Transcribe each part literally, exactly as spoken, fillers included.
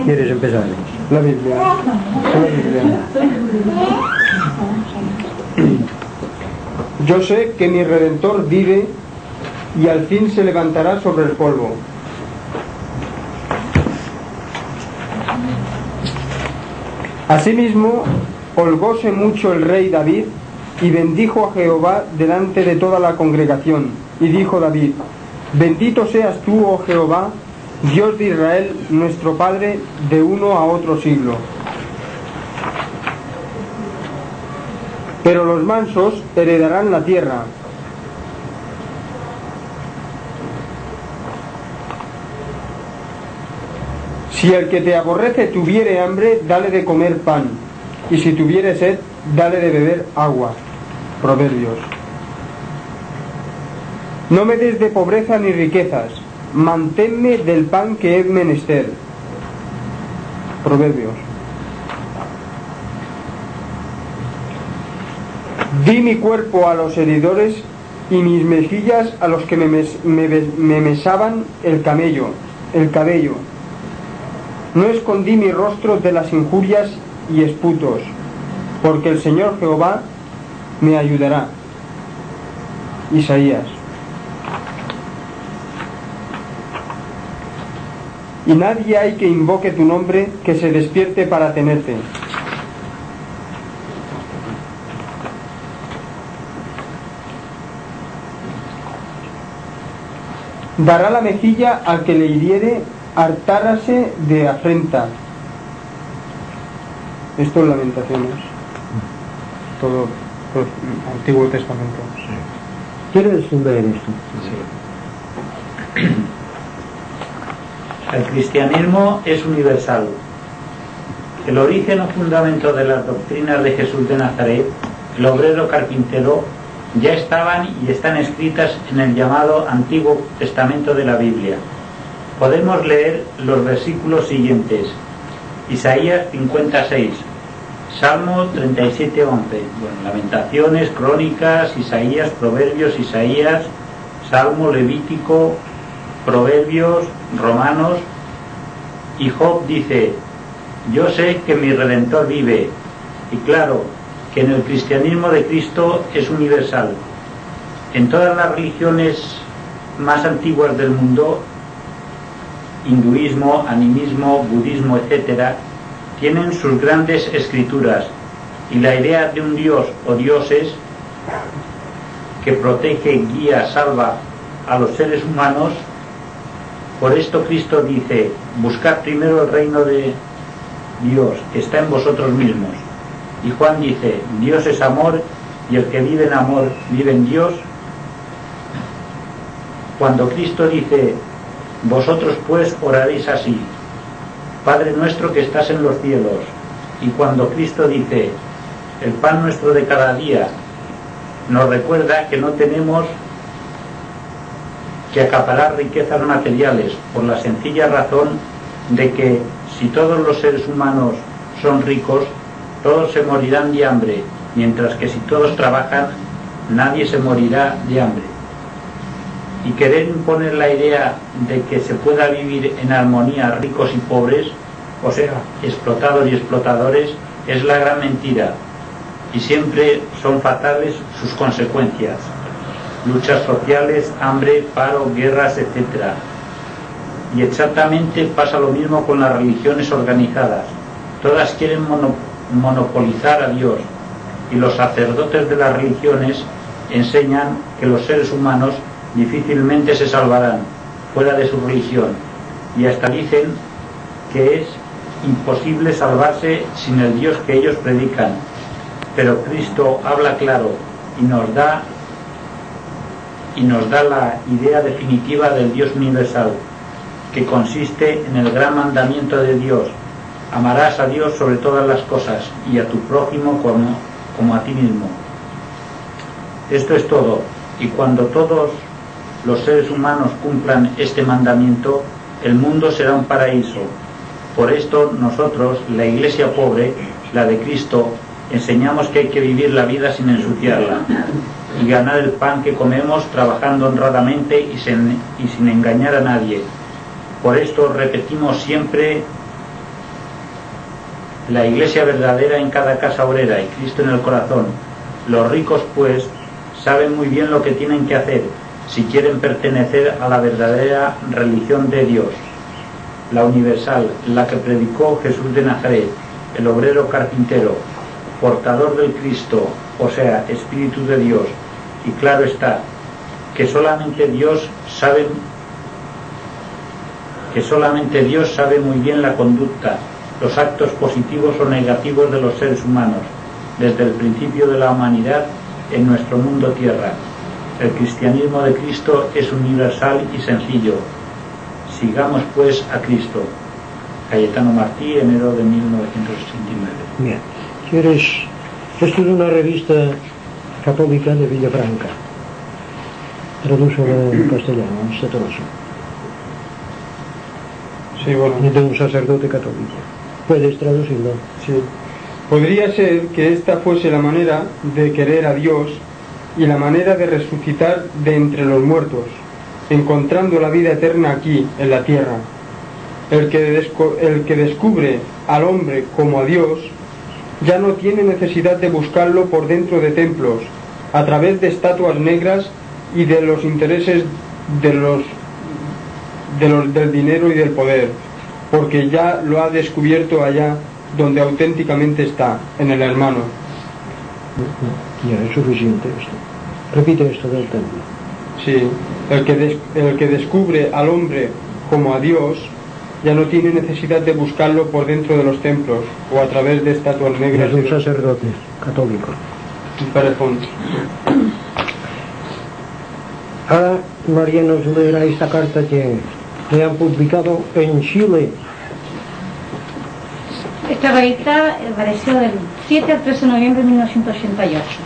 ¿Quieres empezar? La Biblia. La Biblia. Yo sé que mi Redentor vive y al fin se levantará sobre el polvo. Asimismo, holgóse mucho el rey David y bendijo a Jehová delante de toda la congregación. Y dijo David: Bendito seas tú, oh Jehová, Dios de Israel, nuestro Padre, de uno a otro siglo. Pero los mansos heredarán la tierra. Si el que te aborrece tuviere hambre, dale de comer pan, y si tuviere sed, dale de beber agua. Proverbios. No me des de pobreza ni riquezas, manténme del pan que he menester. Proverbios. Di mi cuerpo a los heridores y mis mejillas a los que me, mes, me, me mesaban el camello, el cabello. No escondí mi rostro de las injurias y esputos, porque el Señor Jehová me ayudará. Isaías. Y nadie hay que invoque tu nombre que se despierte para tenerte. Dará la mejilla al que le hiriere, hartárase de afrenta. Esto es Lamentaciones. Todo, todo Antiguo Testamento. ¿Quieres ver esto? Sí. El cristianismo es universal. El origen o fundamento de las doctrinas de Jesús de Nazaret, el obrero carpintero, ya estaban y están escritas en el llamado Antiguo Testamento de la Biblia. Podemos leer los versículos siguientes: Isaías cincuenta y seis, Salmo treinta y siete, once, bueno, Lamentaciones, Crónicas, Isaías, Proverbios, Isaías, Salmo, Levítico, Proverbios, Romanos. Y Job dice: yo sé que mi Redentor vive. Y claro que en el cristianismo de Cristo es universal. En todas las religiones más antiguas del mundo, hinduismo, animismo, budismo, etcétera, tienen sus grandes escrituras, y la idea de un Dios o dioses que protege, guía, salva a los seres humanos. Por esto Cristo dice: buscad primero el reino de Dios que está en vosotros mismos. Y Juan dice: Dios es amor, y el que vive en amor vive en Dios. Cuando Cristo dice: vosotros pues oraréis así: Padre nuestro que estás en los cielos. Y cuando Cristo dice: el pan nuestro de cada día, nos recuerda que no tenemos que acaparar riquezas materiales, por la sencilla razón de que si todos los seres humanos son ricos, todos se morirán de hambre, mientras que si todos trabajan, nadie se morirá de hambre. Y querer imponer la idea de que se pueda vivir en armonía ricos y pobres, o sea, explotados y explotadores, es la gran mentira, y siempre son fatales sus consecuencias: luchas sociales, hambre, paro, guerras, etcétera. Y exactamente pasa lo mismo con las religiones organizadas. Todas quieren mono, monopolizar a Dios, y los sacerdotes de las religiones enseñan que los seres humanos difícilmente se salvarán fuera de su religión, y hasta dicen que es imposible salvarse sin el Dios que ellos predican. Pero Cristo habla claro y nos da y nos da la idea definitiva del Dios universal, que consiste en el gran mandamiento de Dios: amarás a Dios sobre todas las cosas y a tu prójimo como, como a ti mismo. Esto es todo, y cuando todos los seres humanos cumplan este mandamiento, el mundo será un paraíso. Por esto nosotros, la Iglesia pobre, la de Cristo, enseñamos que hay que vivir la vida sin ensuciarla y ganar el pan que comemos trabajando honradamente y sin, y sin engañar a nadie. Por esto repetimos siempre la Iglesia verdadera en cada casa obrera y Cristo en el corazón. Los ricos, pues, saben muy bien lo que tienen que hacer si quieren pertenecer a la verdadera religión de Dios, la universal, la que predicó Jesús de Nazaret, el obrero carpintero, portador del Cristo, o sea, Espíritu de Dios. Y claro está, que solamente Dios sabe, que solamente Dios sabe muy bien la conducta, los actos positivos o negativos de los seres humanos, desde el principio de la humanidad en nuestro mundo tierra. El cristianismo de Cristo es universal y sencillo. Sigamos pues a Cristo. Cayetano Martí, enero de mil novecientos sesenta y nueve. Bien, ¿quieres? Esto es una revista católica de Villafranca. Traduce en castellano, este trozo. Sí, bueno. De un sacerdote católico. ¿Puedes traducirlo? Sí. Podría ser que esta fuese la manera de querer a Dios y la manera de resucitar de entre los muertos, encontrando la vida eterna aquí, en la tierra. El que, desco- el que descubre al hombre como a Dios ya no tiene necesidad de buscarlo por dentro de templos, a través de estatuas negras y de los intereses de los, de los del dinero y del poder, porque ya lo ha descubierto allá donde auténticamente está, en el hermano. Ya, es suficiente esto. Repite esto del templo. Sí, el que, des- el que descubre al hombre como a Dios ya no tiene necesidad de buscarlo por dentro de los templos o a través de estatuas negras. Es un sacerdote católico. Un perejón. Ahora María nos leerá esta carta que le han publicado en Chile. Esta revista apareció del siete al trece de noviembre de mil novecientos ochenta y ocho.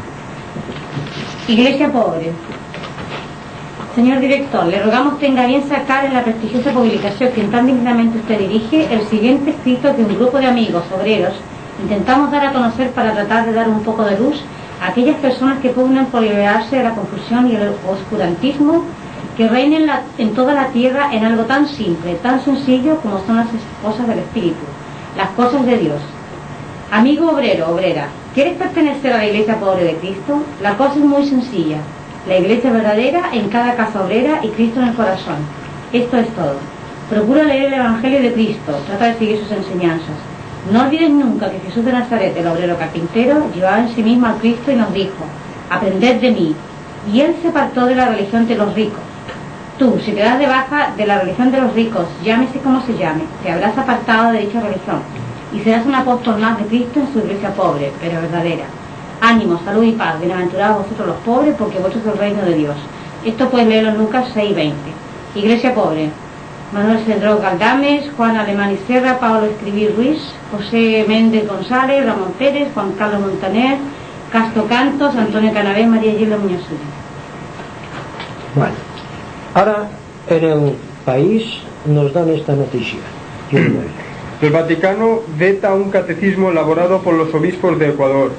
Iglesia pobre. Señor director, le rogamos tenga bien sacar en la prestigiosa publicación que tan dignamente usted dirige el siguiente escrito que un grupo de amigos obreros intentamos dar a conocer para tratar de dar un poco de luz a aquellas personas que pugnan por liberarse de la confusión y el oscurantismo que reina en, la, en toda la tierra en algo tan simple, tan sencillo como son las cosas del Espíritu, las cosas de Dios. Amigo obrero, obrera, ¿quieres pertenecer a la iglesia pobre de Cristo? La cosa es muy sencilla. La iglesia verdadera en cada casa obrera y Cristo en el corazón. Esto es todo. Procura leer el Evangelio de Cristo, trata de seguir sus enseñanzas. No olvides nunca que Jesús de Nazaret, el obrero carpintero, llevaba en sí mismo al Cristo y nos dijo: aprended de mí. Y él se apartó de la religión de los ricos. Tú, si te das de baja de la religión de los ricos, llámese como se llame, te habrás apartado de dicha religión y serás un apóstol más de Cristo en su iglesia pobre, pero verdadera. Ánimo, salud y paz, bienaventurados vosotros los pobres, porque vuestro es el reino de Dios. Esto puedes leerlo en Lucas seis veinte. Iglesia pobre. Manuel Cedró Galdames, Juan Alemán y Serra, Pablo Escribí Ruiz, José Méndez González, Ramón Pérez, Juan Carlos Montaner, Castro Cantos, Antonio Canavés, María Gilda Muñoz. Bueno, ahora en el país nos dan esta noticia. El Vaticano veta un catecismo elaborado por los obispos de Ecuador.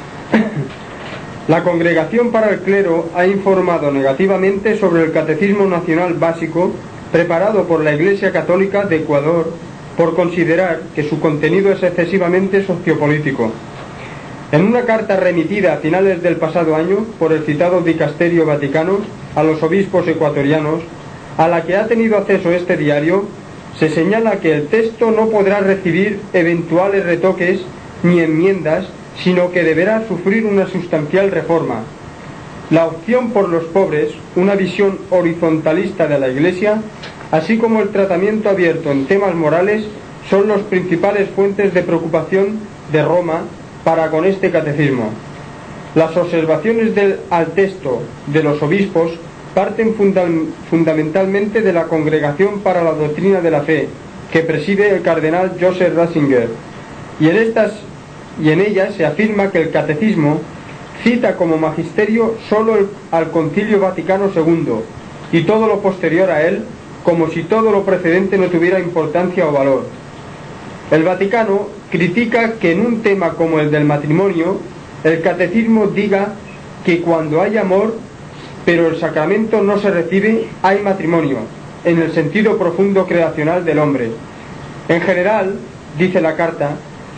La Congregación para el Clero ha informado negativamente sobre el Catecismo Nacional Básico preparado por la Iglesia Católica de Ecuador por considerar que su contenido es excesivamente sociopolítico. En una carta remitida a finales del pasado año por el citado Dicasterio Vaticano a los obispos ecuatorianos, a la que ha tenido acceso este diario, se señala que el texto no podrá recibir eventuales retoques ni enmiendas, sino que deberá sufrir una sustancial reforma. La opción por los pobres, una visión horizontalista de la Iglesia, así como el tratamiento abierto en temas morales, son las principales fuentes de preocupación de Roma para con este catecismo. Las observaciones del, al texto de los obispos parten funda, fundamentalmente de la Congregación para la Doctrina de la Fe, que preside el cardenal Joseph Ratzinger, y en estas y en ellas se afirma que el catecismo cita como magisterio solo el, al Concilio Vaticano segundo y todo lo posterior a él, como si todo lo precedente no tuviera importancia o valor. El Vaticano critica que en un tema como el del matrimonio, el catecismo diga que cuando hay amor, pero el sacramento no se recibe, hay matrimonio, en el sentido profundo creacional del hombre. En general, dice la carta,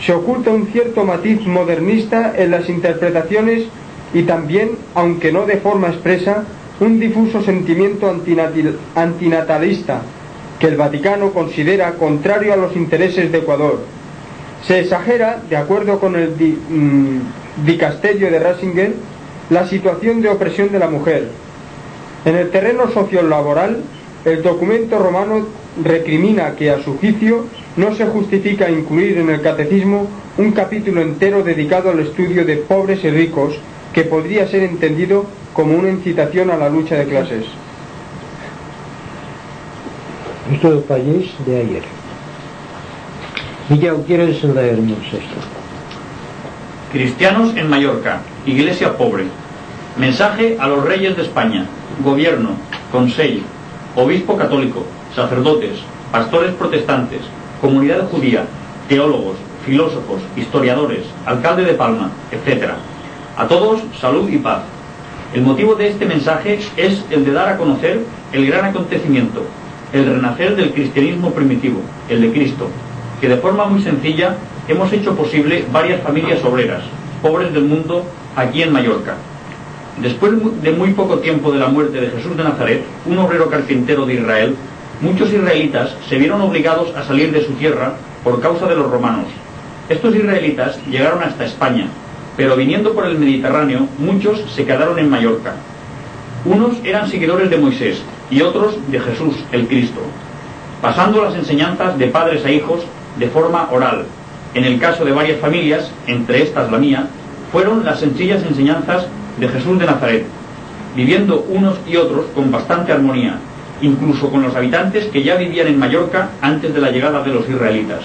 se oculta un cierto matiz modernista en las interpretaciones y también, aunque no de forma expresa, un difuso sentimiento antinatal, antinatalista que el Vaticano considera contrario a los intereses de Ecuador. Se exagera, de acuerdo con el di, mmm, dicasterio de Ratzinger, la situación de opresión de la mujer. En el terreno sociolaboral, el documento romano recrimina que, a su juicio, no se justifica incluir en el catecismo un capítulo entero dedicado al estudio de pobres y ricos, que podría ser entendido como una incitación a la lucha de clases. Esto es el país de ayer. Miguel, ¿quieres leernos esto? Cristianos en Mallorca, Iglesia pobre. Mensaje a los reyes de España, gobierno, consejo, obispo católico, sacerdotes, pastores protestantes, comunidad judía, teólogos, filósofos, historiadores, alcalde de Palma, etcétera. A todos, salud y paz. El motivo de este mensaje es el de dar a conocer el gran acontecimiento, el renacer del cristianismo primitivo, el de Cristo, que de forma muy sencilla hemos hecho posible varias familias obreras, pobres del mundo, aquí en Mallorca. Después de muy poco tiempo de la muerte de Jesús de Nazaret, un obrero carpintero de Israel, muchos israelitas se vieron obligados a salir de su tierra por causa de los romanos. Estos israelitas llegaron hasta España, pero viniendo por el Mediterráneo, muchos se quedaron en Mallorca. Unos eran seguidores de Moisés y otros de Jesús, el Cristo, pasando las enseñanzas de padres a hijos de forma oral. En el caso de varias familias, entre estas la mía, fueron las sencillas enseñanzas de Jesús de Nazaret, viviendo unos y otros con bastante armonía, incluso con los habitantes que ya vivían en Mallorca antes de la llegada de los israelitas.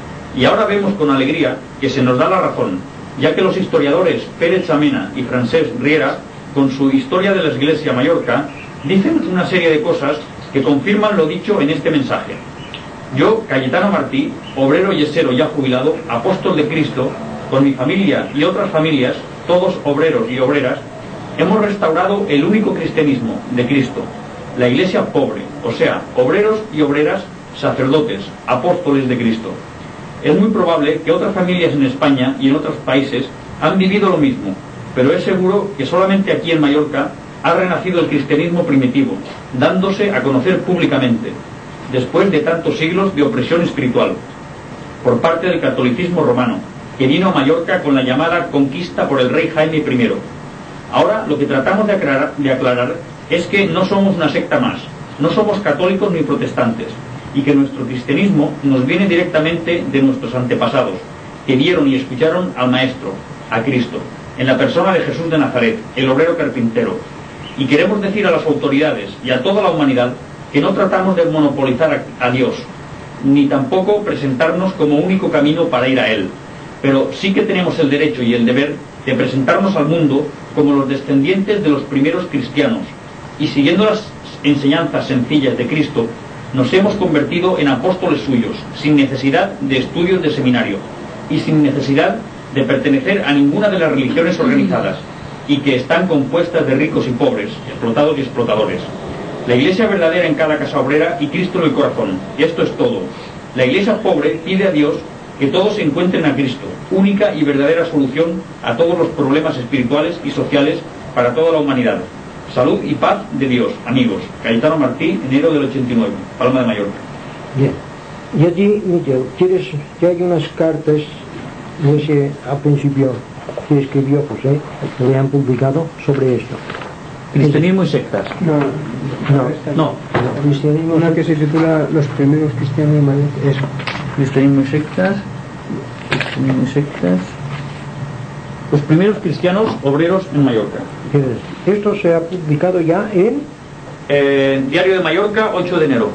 Y ahora vemos con alegría que se nos da la razón, ya que los historiadores Pérez Samena y Francesc Riera, con su Historia de la Iglesia Mallorca, dicen una serie de cosas que confirman lo dicho en este mensaje. Yo, Cayetano Martí, obrero yesero ya jubilado, apóstol de Cristo, con mi familia y otras familias, todos obreros y obreras, hemos restaurado el único cristianismo de Cristo, la Iglesia pobre, o sea, obreros y obreras, sacerdotes, apóstoles de Cristo. Es muy probable que otras familias en España y en otros países han vivido lo mismo, pero es seguro que solamente aquí en Mallorca ha renacido el cristianismo primitivo, dándose a conocer públicamente, después de tantos siglos de opresión espiritual, por parte del catolicismo romano, que vino a Mallorca con la llamada conquista por el rey Jaime primero. Ahora lo que tratamos de aclarar, de aclarar es que no somos una secta más, no somos católicos ni protestantes, y que nuestro cristianismo nos viene directamente de nuestros antepasados, que vieron y escucharon al Maestro, a Cristo, en la persona de Jesús de Nazaret, el obrero carpintero. Y queremos decir a las autoridades y a toda la humanidad que no tratamos de monopolizar a, a Dios, ni tampoco presentarnos como único camino para ir a Él, pero sí que tenemos el derecho y el deber de presentarnos al mundo como los descendientes de los primeros cristianos, y siguiendo las enseñanzas sencillas de Cristo, nos hemos convertido en apóstoles suyos, sin necesidad de estudios de seminario, y sin necesidad de pertenecer a ninguna de las religiones organizadas, y que están compuestas de ricos y pobres, explotados y explotadores. La iglesia verdadera en cada casa obrera y Cristo en el corazón. Esto es todo. La iglesia pobre pide a Dios que todos se encuentren a Cristo, única y verdadera solución a todos los problemas espirituales y sociales para toda la humanidad. Salud y paz de Dios, amigos. Cayetano Martí, enero del ochenta y nueve, Palma de Mallorca. Bien. Y allí, Miguel, ¿quieres que hay unas cartas ese, al principio que escribió José, que le han publicado sobre esto? Cristianismo y sectas. No, No, No. Cristianismo, una que se titula Los primeros cristianos de Mallorca. Eso. Cristianismo y sectas. Cristianismo y sectas. Los primeros cristianos obreros en Mallorca. esto se ha publicado ya en... Eh, Diario de Mallorca, ocho de enero.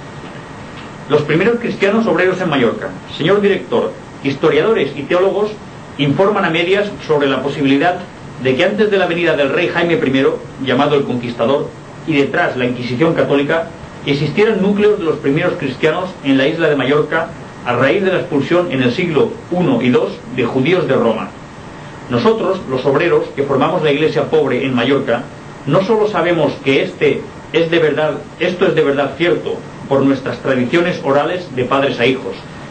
Los primeros cristianos obreros en Mallorca. Señor director, historiadores y teólogos informan a medias sobre la posibilidad de que antes de la venida del rey Jaime primero, llamado el Conquistador, y detrás la Inquisición católica, existieran núcleos de los primeros cristianos en la isla de Mallorca a raíz de la expulsión en el siglo primero y segundo de judíos de Roma. Nosotros, los obreros que formamos la iglesia pobre en Mallorca, no solo sabemos que este es de verdad, esto es de verdad cierto por nuestras tradiciones orales de padres a hijos,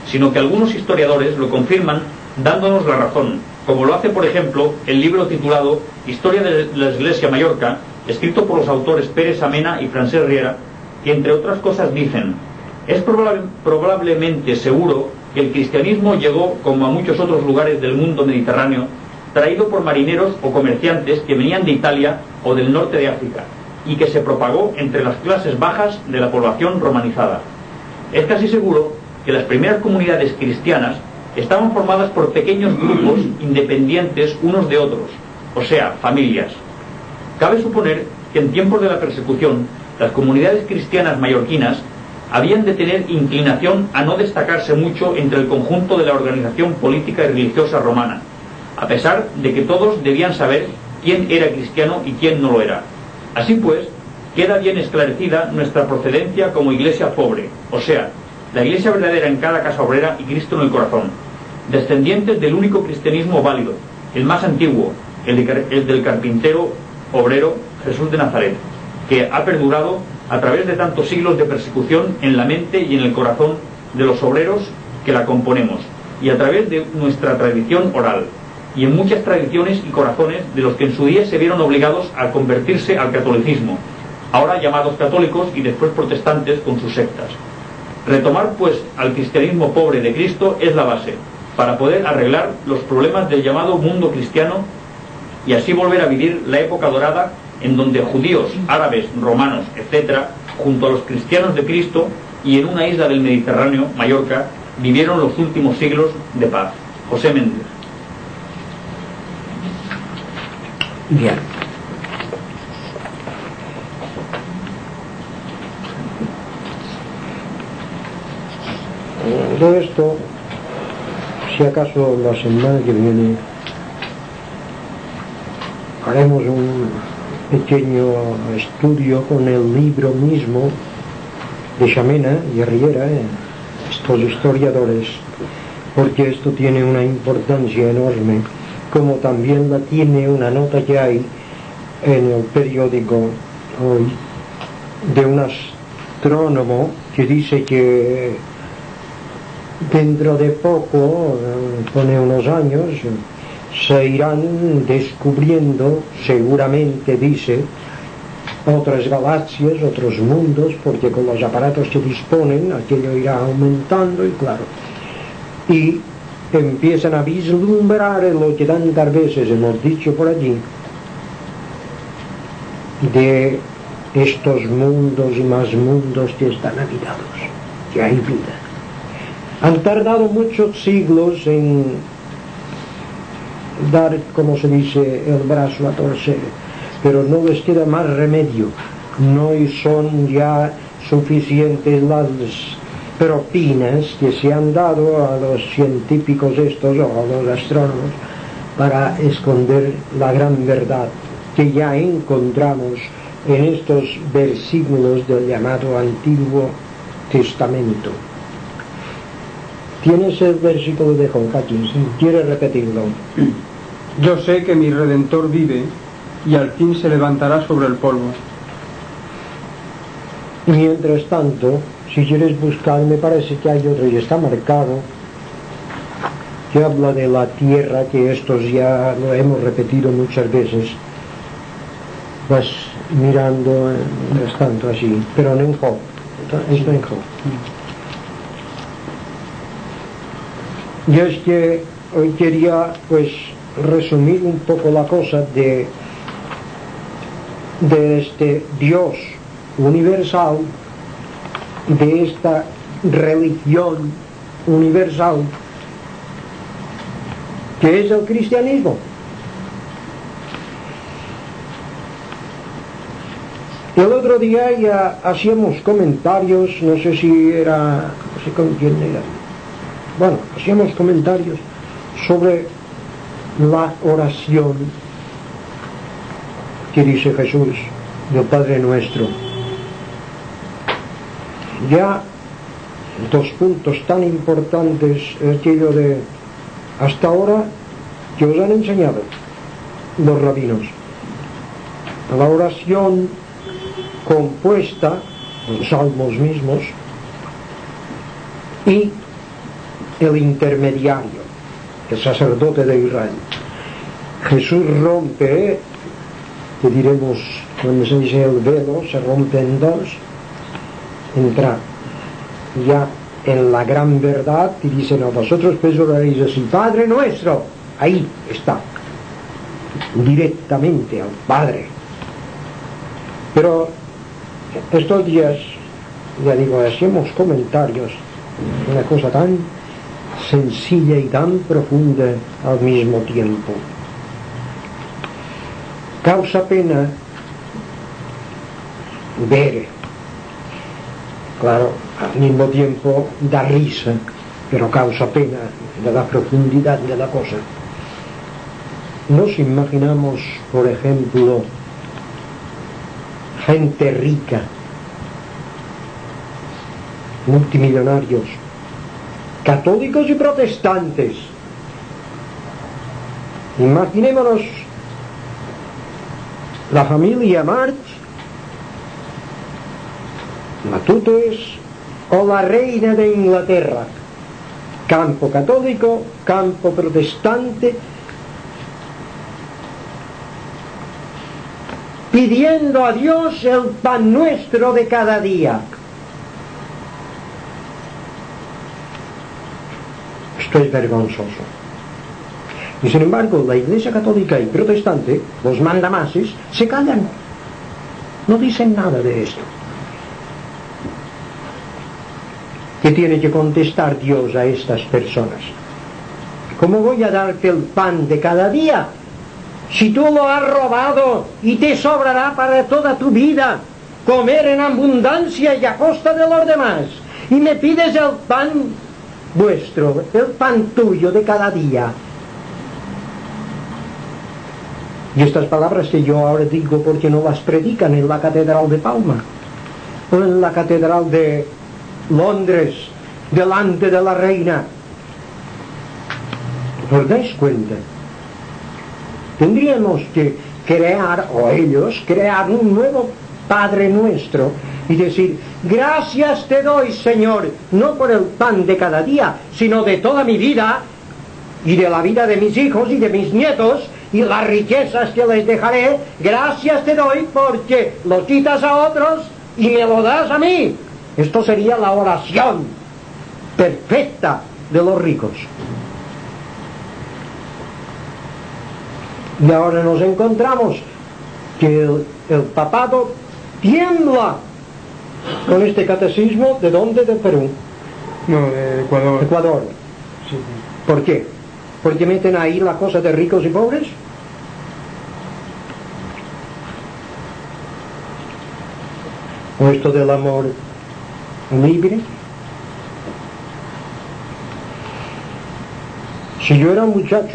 sino que algunos historiadores lo confirman dándonos la razón, como lo hace, por ejemplo, el libro titulado Historia de la Iglesia Mallorca, escrito por los autores Pérez Amena y Francesc Riera, que entre otras cosas dicen: es probable, probablemente seguro que el cristianismo llegó, como a muchos otros lugares del mundo mediterráneo, traído por marineros o comerciantes que venían de Italia o del norte de África, y que se propagó entre las clases bajas de la población romanizada. Es casi seguro que las primeras comunidades cristianas estaban formadas por pequeños grupos independientes unos de otros, o sea, familias. Cabe suponer que en tiempos de la persecución, las comunidades cristianas mallorquinas habían de tener inclinación a no destacarse mucho entre el conjunto de la organización política y religiosa romana, a pesar de que todos debían saber quién era cristiano y quién no lo era. Así pues, queda bien esclarecida nuestra procedencia como iglesia pobre, o sea, la iglesia verdadera en cada casa obrera y Cristo en el corazón, descendientes del único cristianismo válido, el más antiguo, el, de, el del carpintero obrero Jesús de Nazaret, que ha perdurado a través de tantos siglos de persecución en la mente y en el corazón de los obreros que la componemos, y a través de nuestra tradición oral, y en muchas tradiciones y corazones de los que en su día se vieron obligados a convertirse al catolicismo, ahora llamados católicos y después protestantes con sus sectas. Retomar, pues, al cristianismo pobre de Cristo es la base, para poder arreglar los problemas del llamado mundo cristiano y así volver a vivir la época dorada en donde judíos, árabes, romanos, etcétera, junto a los cristianos de Cristo y en una isla del Mediterráneo, Mallorca, vivieron los últimos siglos de paz. José Méndez. Bien. De esto, si acaso la semana que viene haremos un pequeño estudio con el libro mismo de Xamena y Riera, estos historiadores, porque esto tiene una importancia enorme, como también la tiene una nota que hay en el periódico hoy de un astrónomo que dice que dentro de poco, pone unos años, se irán descubriendo, seguramente dice, otras galaxias, otros mundos, porque con los aparatos que disponen aquello irá aumentando, y claro, y empiezan a vislumbrar lo que tantas veces hemos dicho por allí, de estos mundos y más mundos que están habitados, que hay vida. Han tardado muchos siglos en dar, como se dice, el brazo a torcer, pero no les queda más remedio. No son ya suficientes las propinas que se han dado a los científicos estos o a los astrónomos para esconder la gran verdad que ya encontramos en estos versículos del llamado Antiguo Testamento. Tienes el versículo de Job aquí, ¿quieres repetirlo? Yo sé que mi Redentor vive y al fin se levantará sobre el polvo. Mientras tanto, si quieres buscar, me parece que hay otro y está marcado, que habla de la tierra, que estos ya lo hemos repetido muchas veces. Vas mirando, mientras tanto, así, pero no en Job, esto en Job. Y es que hoy quería, pues, resumir un poco la cosa de, de este Dios universal, de esta religión universal, que es el cristianismo. El otro día ya hacíamos comentarios, no sé si era, no sé con quién era, bueno, hacíamos comentarios sobre la oración que dice Jesús del Padre Nuestro. Ya dos puntos tan importantes, aquello de hasta ahora que os han enseñado los rabinos, la oración compuesta, los salmos mismos, y el intermediario, el sacerdote de Israel. Jesús rompe, que diremos cuando se dice el velo, se rompe en dos, entra ya en la gran verdad y dice: no, vosotros pues oraréis así, Padre nuestro. Ahí está, directamente al Padre. Pero estos días, ya digo, hacemos comentarios, una cosa tan sencilla y tan profunda al mismo tiempo. Causa pena ver, claro, al mismo tiempo da risa, pero causa pena de la profundidad de la cosa. Nos imaginamos, por ejemplo, gente rica, multimillonarios, católicos y protestantes. Imaginémonos la familia March, Matutes o la reina de Inglaterra, campo católico, campo protestante, pidiendo a Dios el pan nuestro de cada día. Esto es vergonzoso. Y sin embargo, la Iglesia católica y protestante, los mandamases, se callan, no dicen nada de esto. ¿Qué tiene que contestar Dios a estas personas? ¿Cómo voy a darte el pan de cada día si tú lo has robado y te sobrará para toda tu vida comer en abundancia y a costa de los demás? Y me pides el pan vuestro, el pan tuyo de cada día. Y estas palabras que yo ahora digo porque no las predican en la Catedral de Palma o en la Catedral de Londres delante de la reina. ¿Os dais cuenta? Tendríamos que crear, o ellos, crear un nuevo Padre Nuestro y decir: gracias te doy, Señor, no por el pan de cada día, sino de toda mi vida y de la vida de mis hijos y de mis nietos y las riquezas que les dejaré. Gracias te doy porque lo quitas a otros y me lo das a mí. Esto sería la oración perfecta de los ricos. Y ahora nos encontramos que el, el papado tiembla con este catecismo. ¿De dónde? De Perú. No, de Ecuador. Ecuador. Sí. ¿Por qué? ¿Porque meten ahí la cosa de ricos y pobres? ¿O esto del amor libre? Si yo era un muchacho,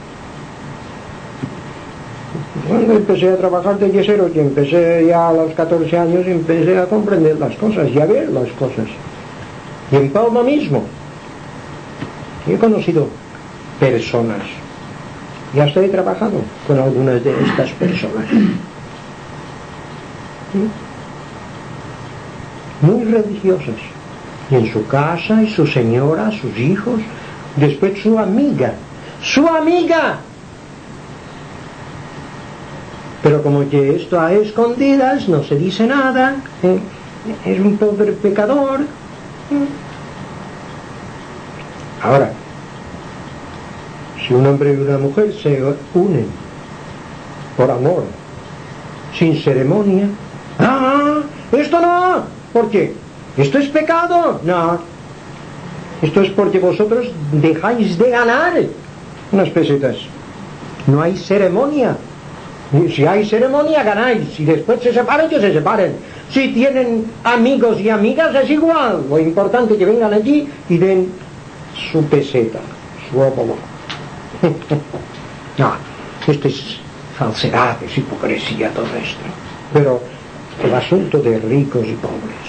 cuando empecé a trabajar de yesero, que empecé ya a los catorce años, empecé a comprender las cosas y a ver las cosas. Y en Palma mismo he conocido personas y hasta he trabajado con algunas de estas personas muy religiosas, y en su casa, y su señora, sus hijos, después su amiga su amiga pero como que esto a escondidas no se dice nada, ¿eh? Es un pobre pecador, ¿eh? Ahora, si un hombre y una mujer se unen por amor, sin ceremonia, ¡ah! ¡Esto no! ¿Por qué? ¿Esto es pecado? No. Esto es porque vosotros dejáis de ganar unas pesetas. No hay ceremonia. Si hay ceremonia, ganáis. Si después se separan, que se separen. Si tienen amigos y amigas, es igual. Lo importante es que vengan allí y den su peseta, su óvulo. No, esto es falsedad, es hipocresía, todo esto. Pero el asunto de ricos y pobres,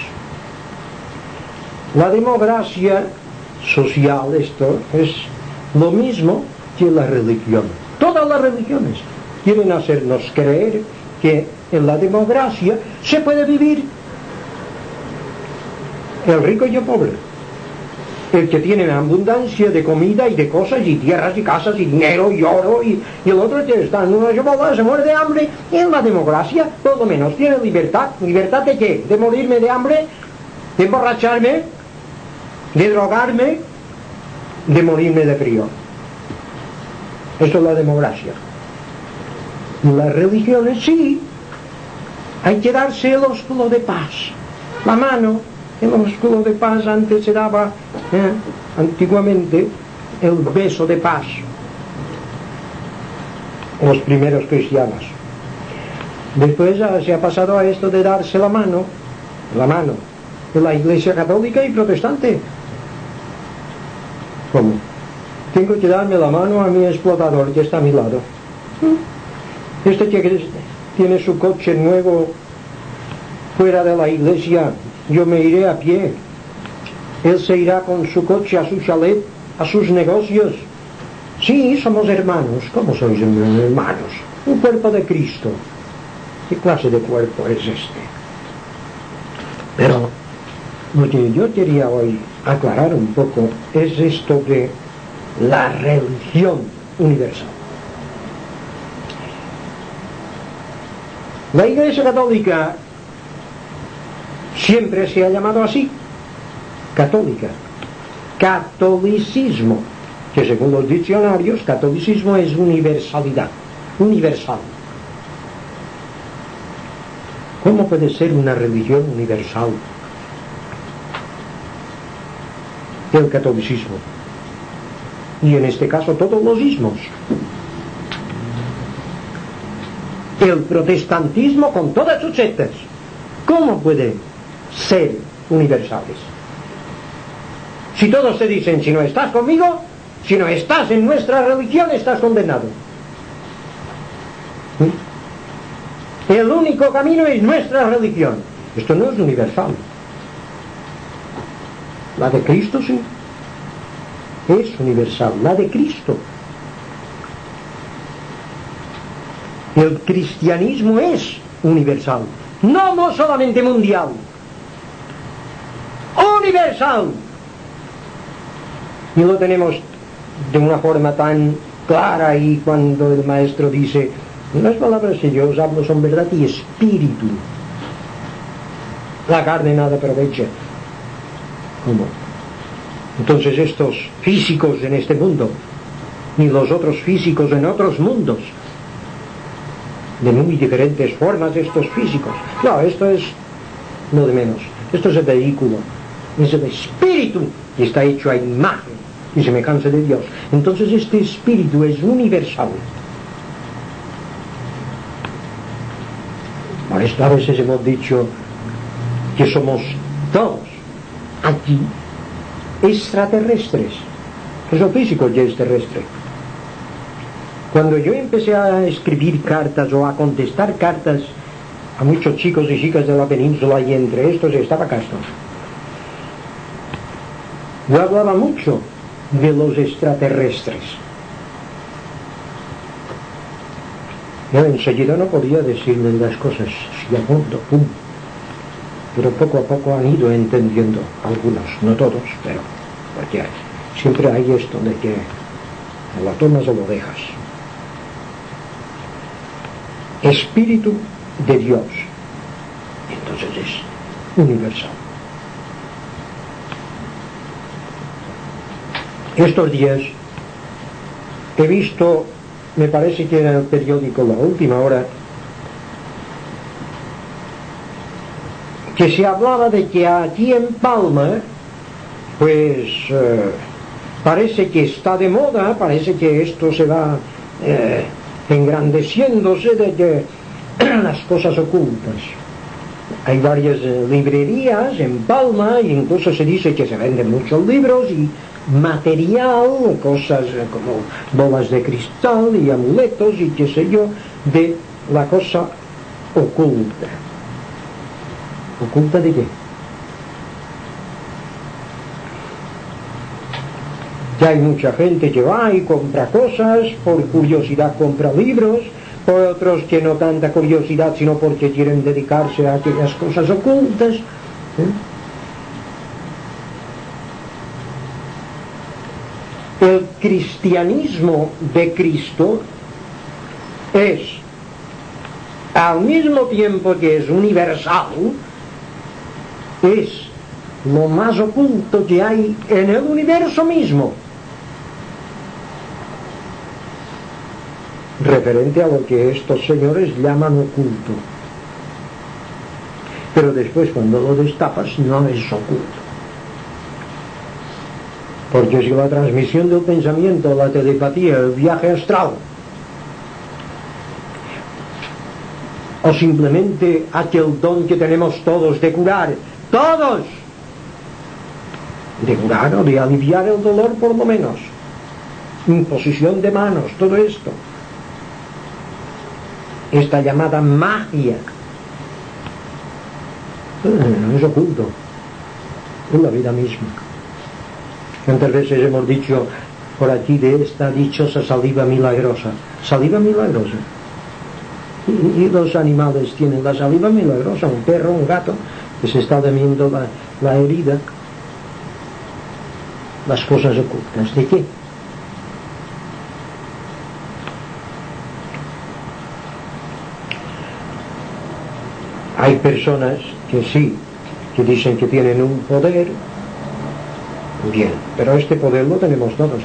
la democracia social, esto es lo mismo que la religión. Todas las religiones quieren hacernos creer que en la democracia se puede vivir el rico y el pobre. El que tiene abundancia de comida y de cosas y tierras y casas y dinero y oro, y, y el otro que está en una chabola, se muere de hambre. Y en la democracia, por lo menos, tiene libertad. ¿Libertad de qué? ¿De morirme de hambre? ¿De emborracharme? ¿De drogarme? ¿De morirme de frío? Eso es la democracia. Las religiones sí, hay que darse el ósculo de paz, la mano. El ósculo de paz antes se daba, eh, antiguamente, el beso de paz, los primeros cristianos. Después ya se ha pasado a esto de darse la mano, la mano, de la Iglesia católica y protestante. ¿Cómo? Tengo que darme la mano a mi explotador que está a mi lado. Este que tiene su coche nuevo fuera de la iglesia, yo me iré a pie. Él se irá con su coche a su chalet, a sus negocios. Sí, somos hermanos. ¿Cómo sois hermanos? Un cuerpo de Cristo. ¿Qué clase de cuerpo es este? Pero lo que yo quería hoy aclarar un poco es esto de la religión universal. La Iglesia Católica siempre se ha llamado así, católica. Catolicismo, que según los diccionarios, catolicismo es universalidad, universal. ¿Cómo puede ser una religión universal? El catolicismo. Y en este caso todos los ismos. El protestantismo con todas sus sectas. ¿Cómo pueden ser universales? Si todos te dicen, si no estás conmigo, si no estás en nuestra religión, estás condenado. ¿Mm? El único camino es nuestra religión. Esto no es universal. La de Cristo sí. Es universal, la de Cristo. El cristianismo es universal, no, no solamente mundial, universal. Y lo tenemos de una forma tan clara y cuando el maestro dice, las palabras que yo os hablo son verdad y espíritu. La carne nada aprovecha. ¿Cómo? Entonces estos físicos en este mundo, ni los otros físicos en otros mundos, de muy diferentes formas estos físicos. No, esto es lo de menos. Esto es el vehículo, es el espíritu y está hecho a imagen y semejanza de Dios. Entonces este espíritu es universal. Por esto a veces hemos dicho que somos todos aquí extraterrestres. Eso físico ya es terrestre. Cuando yo empecé a escribir cartas o a contestar cartas a muchos chicos y chicas de la península, y entre estos estaba Castro, yo hablaba mucho de los extraterrestres. Yo enseguida no podía decirles las cosas así a punto, pum. Pero poco a poco han ido entendiendo algunos, no todos, pero porque siempre hay esto de que o la tomas o lo dejas. Espíritu de Dios, entonces es universal. Estos días he visto, me parece que en el periódico La Última Hora, que se hablaba de que aquí en Palma, pues eh, parece que está de moda, parece que esto se va eh, engrandeciéndose de que las cosas ocultas. Hay varias eh, librerías en Palma e incluso se dice que se venden muchos libros y material, cosas eh, como bolas de cristal y amuletos y qué sé yo, de la cosa oculta. ¿Oculta de qué? Ya hay mucha gente que va y compra cosas, por curiosidad compra libros, por otros que no tanta curiosidad sino porque quieren dedicarse a aquellas cosas ocultas. ¿Eh? cristianismo de Cristo es, al mismo tiempo que es universal, es lo más oculto que hay en el universo mismo, referente a lo que estos señores llaman oculto. Pero después, cuando lo destapas, no es oculto. Porque si la transmisión del pensamiento, la telepatía, el viaje astral, o simplemente aquel don que tenemos todos de curar, todos, de curar o de aliviar el dolor por lo menos, imposición de manos, todo esto, esta llamada magia, no es oculto, es la vida misma. ¿Cuántas veces hemos dicho por aquí de esta dichosa saliva milagrosa? Saliva milagrosa. Y, y los animales tienen la saliva milagrosa, un perro, un gato, que se está lamiendo la, la herida. Las cosas ocultas, ¿de qué? Hay personas que sí, que dicen que tienen un poder, bien, pero este poder lo tenemos todos.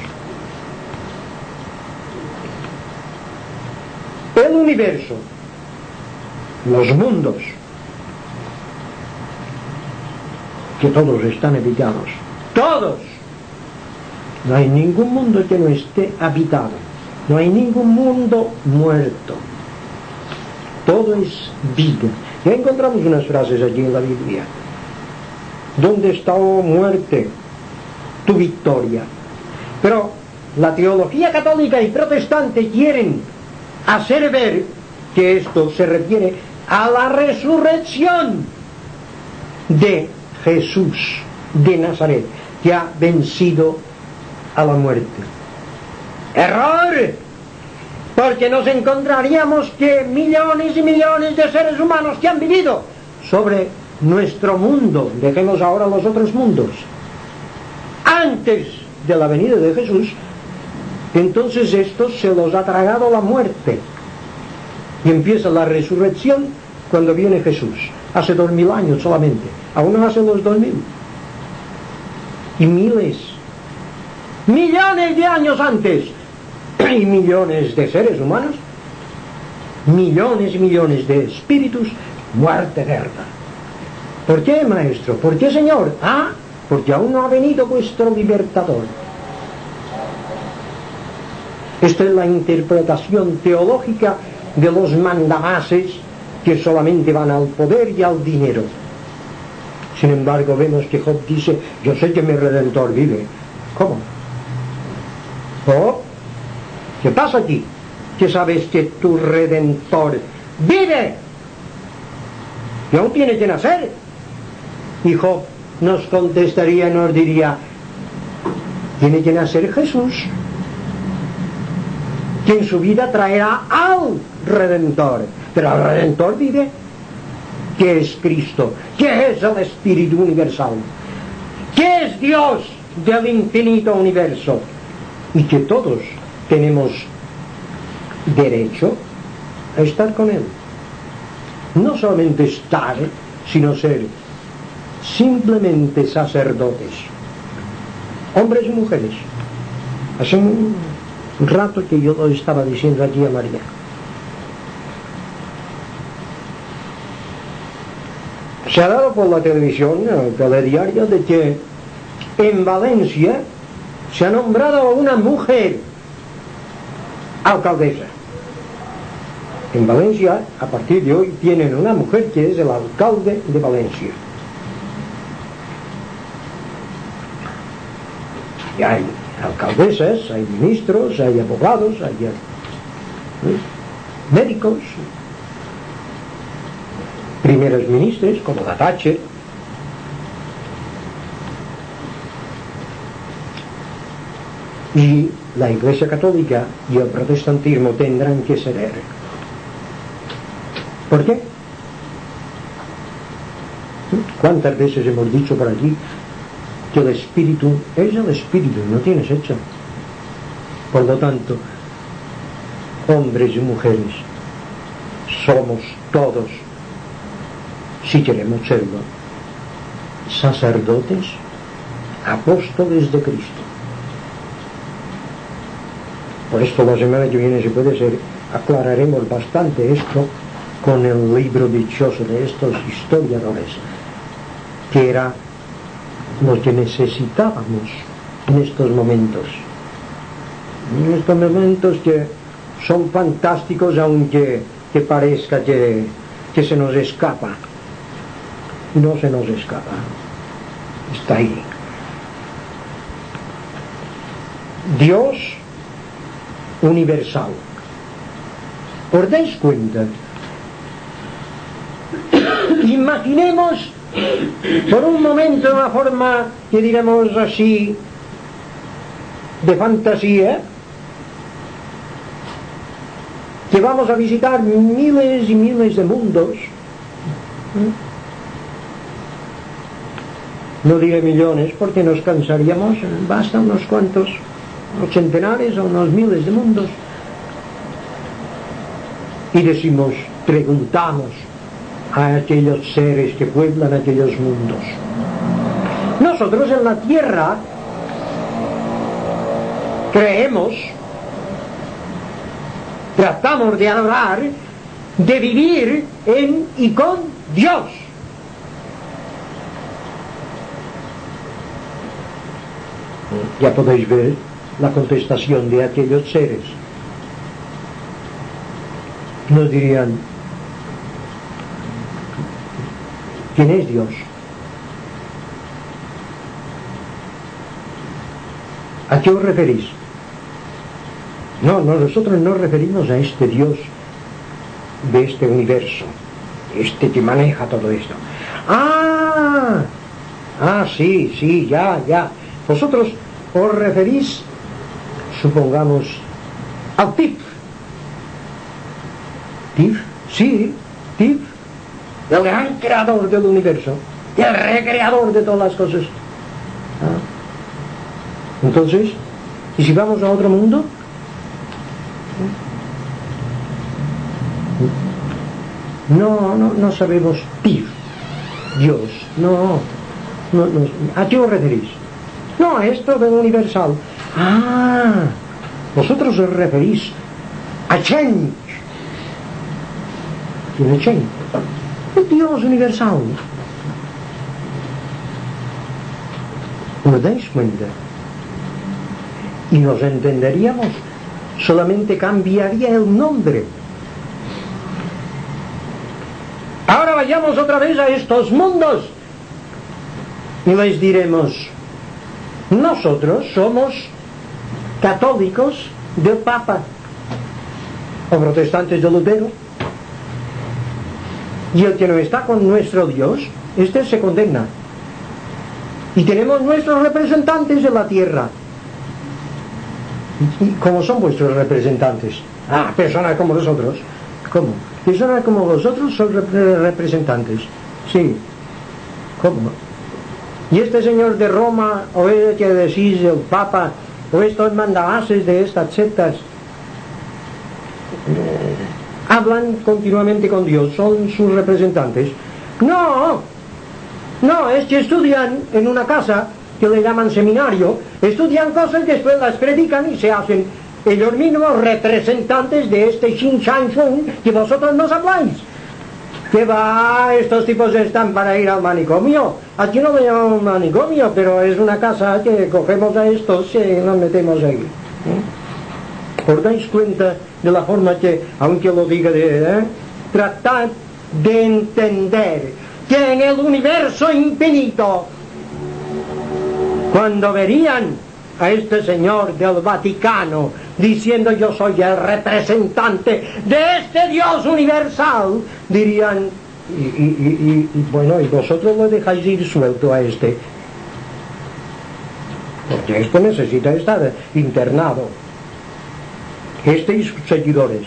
El universo, los mundos, que todos están habitados, todos, no hay ningún mundo que no esté habitado, no hay ningún mundo muerto, todo es vida. Ya encontramos unas frases allí en la Biblia. ¿Dónde está, oh muerte, tu victoria? Pero la teología católica y protestante quieren hacer ver que esto se refiere a la resurrección de Jesús de Nazaret, que ha vencido a la muerte. ¡Error! Porque nos encontraríamos que millones y millones de seres humanos que han vivido sobre nuestro mundo, dejemos ahora los otros mundos, antes de la venida de Jesús, entonces estos se los ha tragado la muerte. Y empieza la resurrección cuando viene Jesús, hace dos mil años solamente, aún no hace los dos mil. Y miles, millones de años antes, y millones de seres humanos, millones y millones de espíritus, muerte eterna. ¿Por qué, maestro? ¿Por qué, señor? Ah, porque aún no ha venido vuestro libertador. Esta es la interpretación teológica de los mandamases que solamente van al poder y al dinero. Sin embargo, vemos que Job dice, yo sé que mi Redentor vive. ¿Cómo? ¿Oh? ¿Qué pasa aquí? Que sabes que tu Redentor vive y aún tiene que nacer. Y Job nos contestaría y nos diría, tiene que nacer Jesús, que en su vida traerá al Redentor. Pero el Redentor vive, que es Cristo, que es el Espíritu Universal, que es Dios del infinito universo, y que todos tenemos derecho a estar con Él. No solamente estar, sino ser simplemente sacerdotes, hombres y mujeres. Hace un rato que yo lo estaba diciendo aquí a María. Se ha dado por la televisión, el telediario, de que en Valencia se ha nombrado a una mujer alcaldesa. En Valencia, a partir de hoy, tienen una mujer que es el alcalde de Valencia. Y hay alcaldesas, hay ministros, hay abogados, hay ¿eh? médicos, primeros ministros como la Thatcher. Y la Iglesia Católica y el protestantismo tendrán que ceder. ¿Por qué? ¿Cuántas veces hemos dicho por aquí que el espíritu es el espíritu, no tiene sexo? Por lo tanto, hombres y mujeres, somos todos, si queremos serlo, sacerdotes, apóstoles de Cristo. Por esto la semana que viene, si puede ser, aclararemos bastante esto con el libro dichoso de estos historiadores, que era lo que necesitábamos en estos momentos. En estos momentos que son fantásticos, aunque que parezca que, que se nos escapa. No se nos escapa. Está ahí. Dios universal. ¿Os dais cuenta? Imaginemos por un momento, de una forma que digamos así de fantasía, que vamos a visitar miles y miles de mundos. No diré millones porque nos cansaríamos, basta unos cuantos, unos centenares o unos miles de mundos. Y decimos, preguntamos a aquellos seres que pueblan aquellos mundos. Nosotros en la tierra creemos, tratamos de adorar, de vivir en y con Dios. Ya podéis ver la contestación de aquellos seres. Nos dirían, ¿quién es Dios? ¿A qué os referís? No, no, nosotros nos referimos a este Dios de este universo, este que maneja todo esto. ¡Ah! Ah, sí, sí, ya, ya. Vosotros os referís, supongamos, al Tif. ¿Tif? Sí, Tif. El gran creador del universo, el recreador de todas las cosas. ¿Ah? Entonces, ¿y si vamos a otro mundo? No, no, no sabemos Tif, Dios, no, no, no. ¿A qué os referís? No, a esto del universal. Ah, vosotros os referís a Chen. ¿Quién es Chen? El Dios universal. ¿Os dais cuenta? Y nos entenderíamos, solamente cambiaría el nombre. Ahora vayamos otra vez a estos mundos y les diremos, nosotros somos católicos del Papa o protestantes de Lutero, y el que no está con nuestro Dios, este se condena. Y tenemos nuestros representantes en la tierra. ¿Y cómo son vuestros representantes? Ah, personas como nosotros. ¿Cómo? Personas como vosotros son rep representantes. Sí. ¿Cómo? Y este señor de Roma, o el que decís el Papa, o estos mandamases de estas sectas, eh, hablan continuamente con Dios, son sus representantes. No, no, es que estudian en una casa que le llaman seminario, estudian cosas que después las predican y se hacen ellos mismos representantes de este Shin Shan Shun que vosotros nos habláis. Que va, estos tipos están para ir al manicomio. Aquí no le llamamos manicomio, pero es una casa que cogemos a estos y nos metemos ahí. ¿Eh? ¿Os dais cuenta de la forma que, aunque lo diga de eh, tratad de entender que en el universo infinito, cuando verían a este señor del Vaticano diciendo yo soy el representante de este Dios universal, dirían y, y, y, y bueno, y vosotros lo dejáis ir suelto a este, porque esto necesita estar internado, este y sus seguidores.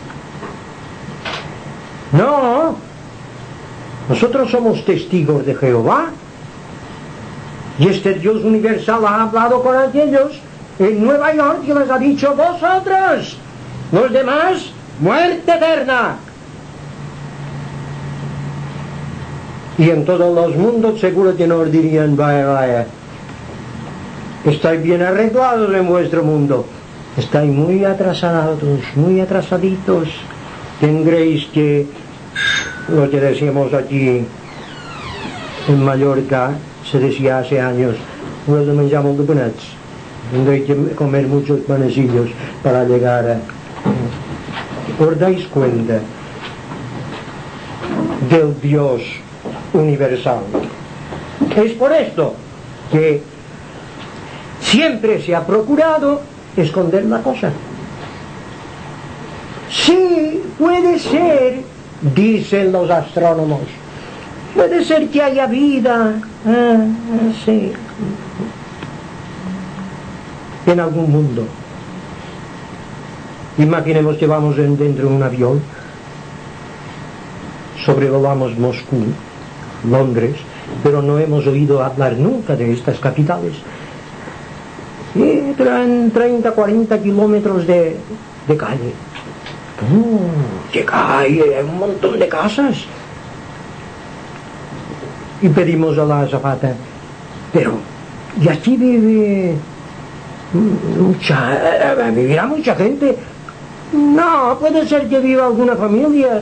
No, nosotros somos testigos de Jehová, y este Dios universal ha hablado con aquellos en Nueva York y les ha dicho: vosotros, los demás, muerte eterna. Y en todos los mundos seguro que nos dirían: vaya, vaya, estáis bien arreglados en vuestro mundo, estáis muy atrasados, muy atrasaditos. Tendréis que, lo que decíamos aquí en Mallorca, se decía hace años, lo de menjar molt de panets, tendréis que comer muchos panecillos para llegar a... ¿Os dais cuenta del Dios universal? Es por esto que siempre se ha procurado esconder la cosa. Sí, puede ser, dicen los astrónomos, puede ser que haya vida, ah, sí, en algún mundo. Imaginemos que vamos en, dentro de un avión, sobrevolamos Moscú, Londres, pero no hemos oído hablar nunca de estas capitales. Y traen treinta, cuarenta kilómetros de, de calle. Oh, ¡qué calle! Hay un montón de casas. Y pedimos a la azafata: pero, ¿y aquí vive mucha, vivirá mucha gente? No, puede ser que viva alguna familia.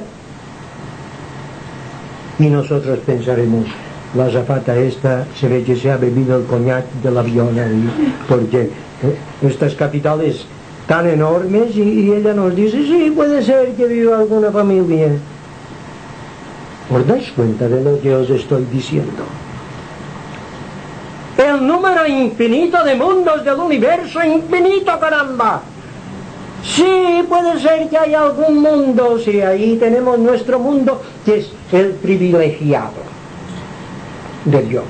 Y nosotros pensaremos: la azafata esta se ve que se ha bebido el coñac del avión ahí, porque eh, estas capitales tan enormes, y, y ella nos dice: sí, puede ser que viva alguna familia. ¿Os dais cuenta de lo que os estoy diciendo? El número infinito de mundos del universo, infinito, caramba. Sí, puede ser que haya algún mundo, sí, ahí tenemos nuestro mundo, que es el privilegiado de Dios.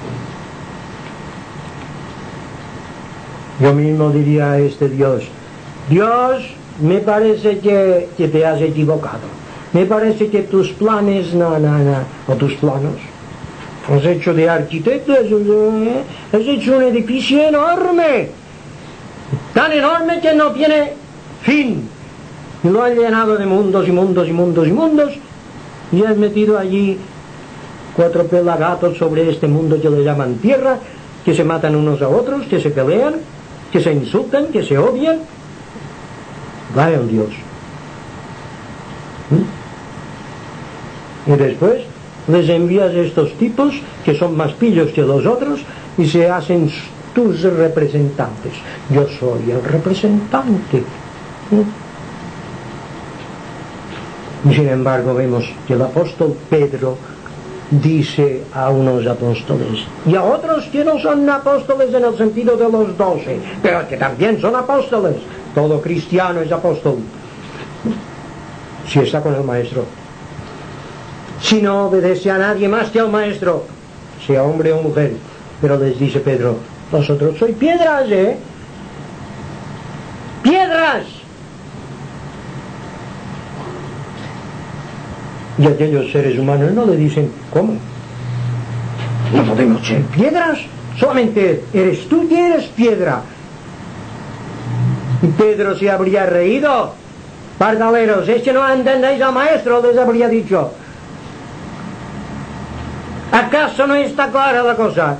Yo mismo diría a este Dios: Dios, me parece que, que te has equivocado. Me parece que tus planes, no, no, no, o tus planos, has hecho de arquitecto, ¿eh? Has hecho un edificio enorme, tan enorme que no tiene fin, y lo has llenado de mundos y mundos y mundos y mundos, y has metido allí cuatro pelagatos sobre este mundo que le llaman tierra, que se matan unos a otros, que se pelean, que se insultan, que se odian. Vaya un Dios. ¿Mm? Y después les envías estos tipos que son más pillos que los otros y se hacen tus representantes. Yo soy el representante. Y sin embargo vemos que el apóstol Pedro dice a unos apóstoles y a otros que no son apóstoles en el sentido de los doce, pero que también son apóstoles. Todo cristiano es apóstol si está con el maestro. Si no obedece a nadie más que al maestro, sea hombre o mujer. Pero les dice Pedro: vosotros sois piedras, ¿eh? ¡Piedras! Y aquellos seres humanos no le dicen: ¿cómo? No podemos ser piedras, solamente eres tú que eres piedra. Y Pedro se habría reído: pardaleros, es que no entendéis al maestro, les habría dicho. ¿Acaso no está clara la cosa?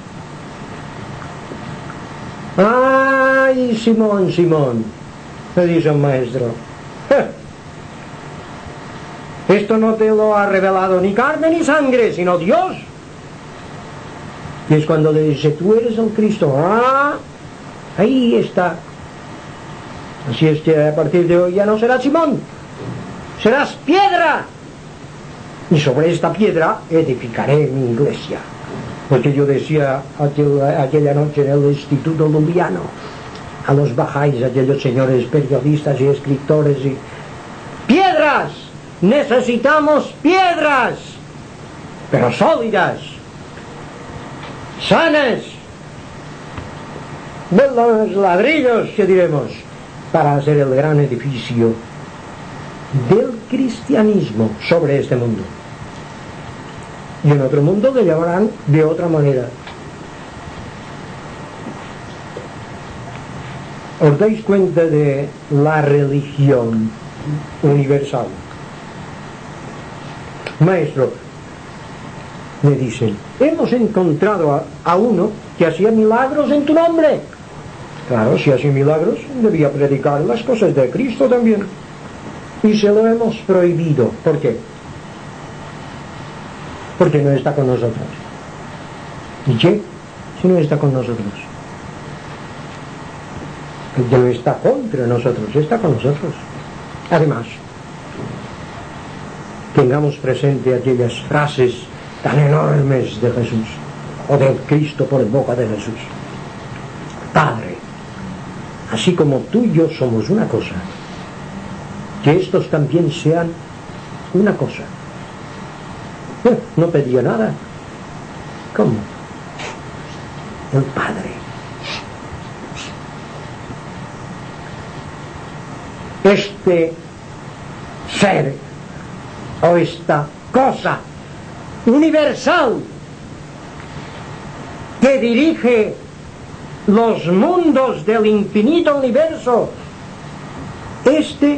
¡Ay, Simón, Simón!, le dice el maestro. Esto no te lo ha revelado ni carne ni sangre, sino Dios. Y es cuando le dice: tú eres el Cristo. ¡Ah! Ahí está. Así es que a partir de hoy ya no serás Simón, serás piedra. Y sobre esta piedra edificaré mi iglesia. Porque yo decía aquel, aquella noche en el Instituto Lumbiano a los bajáis, aquellos señores periodistas y escritores, y piedras, necesitamos piedras, pero sólidas, sanas, de los ladrillos, que diremos, para hacer el gran edificio del cristianismo sobre este mundo. Y en otro mundo le llamarán de otra manera. os dais cuenta de la religión universal. Maestro, me dicen, hemos encontrado a, a uno que hacía milagros en tu nombre. Claro, si hacía milagros, debía predicar las cosas de Cristo también. Y se lo hemos prohibido. ¿Por qué? Porque no está con nosotros. ¿Y qué? Si no está con nosotros. Que no está contra nosotros, está con nosotros. Además, tengamos presente aquellas frases tan enormes de Jesús, o del Cristo por boca de Jesús. Padre, así como tú y yo somos una cosa, que estos también sean una cosa. Eh, no pedía nada. ¿Cómo? El Padre. Este ser o esta cosa universal que dirige los mundos del infinito universo, este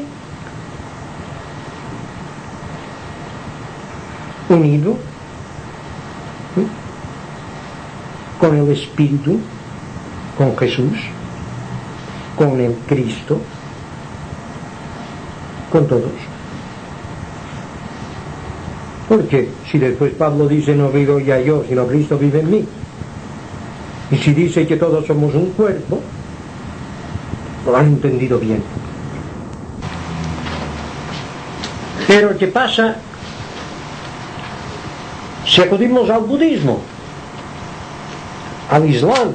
unido ¿sí? con el Espíritu, con Jesús, con el Cristo, con todos. Porque si después Pablo dice no vivo ya yo, sino Cristo vive en mí, y si dice que todos somos un cuerpo, lo han entendido bien. Pero ¿qué pasa si acudimos al budismo, al islam,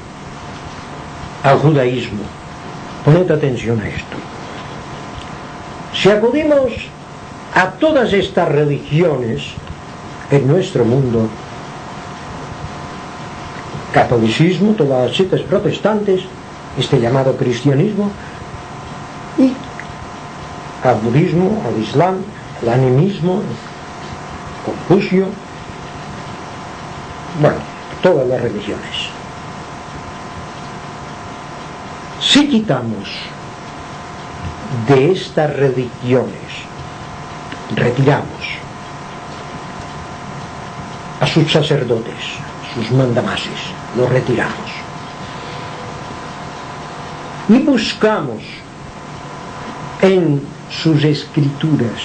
al judaísmo? Poned atención a esto. Si acudimos a todas estas religiones en nuestro mundo, catolicismo, todas las sectas protestantes, este llamado cristianismo, y al budismo, al islam, al animismo, Confucio, bueno, todas las religiones. Si quitamos de estas religiones, retiramos a sus sacerdotes, sus mandamases, los retiramos y buscamos en sus escrituras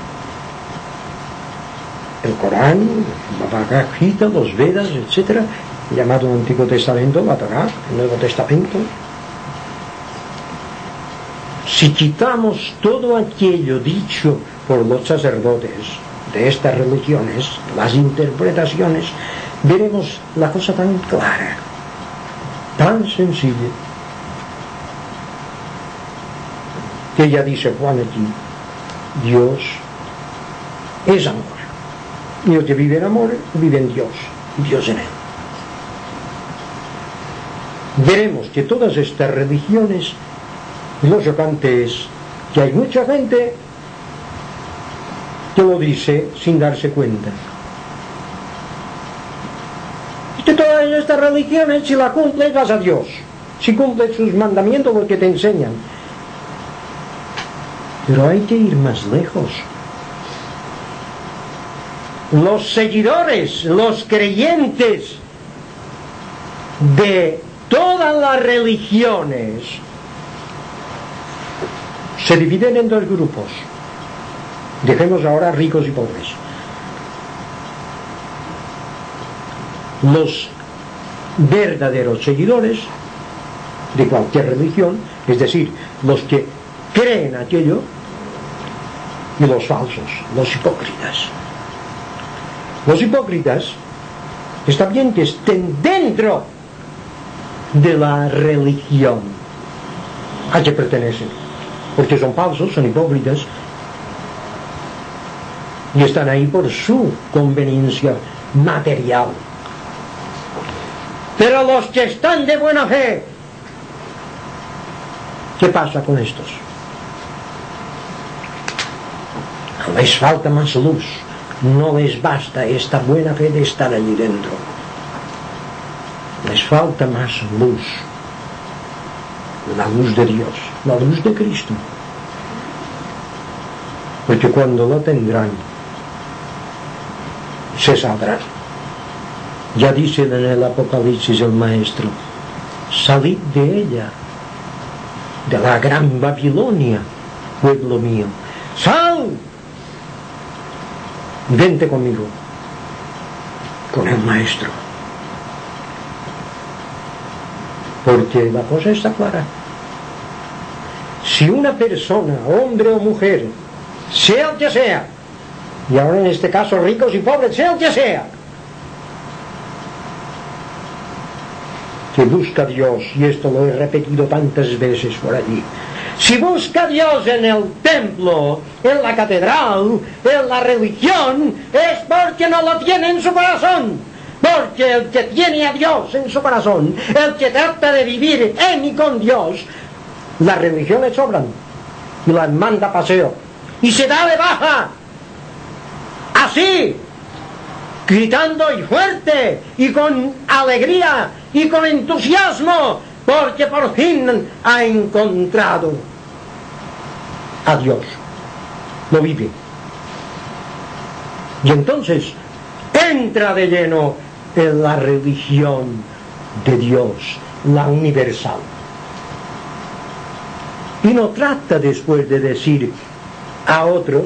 el Corán, la Bhagavad Gita, los Vedas, etcétera, llamado Antiguo Testamento, la Torá, el Nuevo Testamento. Si quitamos todo aquello dicho por los sacerdotes de estas religiones, las interpretaciones, veremos la cosa tan clara, tan sencilla, que ya dice Juan aquí: Dios es amor, y el que vive en amor vive en Dios, Dios en él. Veremos que todas estas religiones, lo chocante es que hay mucha gente que lo dice sin darse cuenta. Y que todas estas religiones, si la cumples, vas a Dios. Si cumples sus mandamientos, lo que te enseñan. Pero hay que ir más lejos. Los seguidores, los creyentes de todas las religiones se dividen en dos grupos. Dejemos ahora ricos y pobres. Los verdaderos seguidores de cualquier religión, es decir, los que creen aquello, y los falsos, los hipócritas. Los hipócritas está bien que estén dentro de la religión a que pertenecen, porque son falsos, son hipócritas y están ahí por su conveniencia material. Pero los que están de buena fe, ¿qué pasa con estos? Les falta más luz, no les basta esta buena fe de estar allí dentro, les falta más luz, la luz de Dios, la luz de Cristo. Porque cuando lo tendrán, se saldrán. Ya dice en el Apocalipsis el Maestro: salid de ella, de la gran Babilonia, pueblo mío, sal, vente conmigo, con el Maestro. Porque la cosa está clara. Si una persona, hombre o mujer, sea el que sea, y ahora en este caso ricos y pobres, sea el que sea, que busca a Dios, y esto lo he repetido tantas veces por allí, si busca a Dios en el templo, en la catedral, en la religión, es porque no lo tiene en su corazón. Porque el que tiene a Dios en su corazón, el que trata de vivir en y con Dios, las religiones sobran y las manda a paseo y se da de baja así, gritando y fuerte y con alegría y con entusiasmo, porque por fin ha encontrado a Dios, lo vive, y entonces entra de lleno en la religión de Dios, la universal, y no trata después de decir a otros: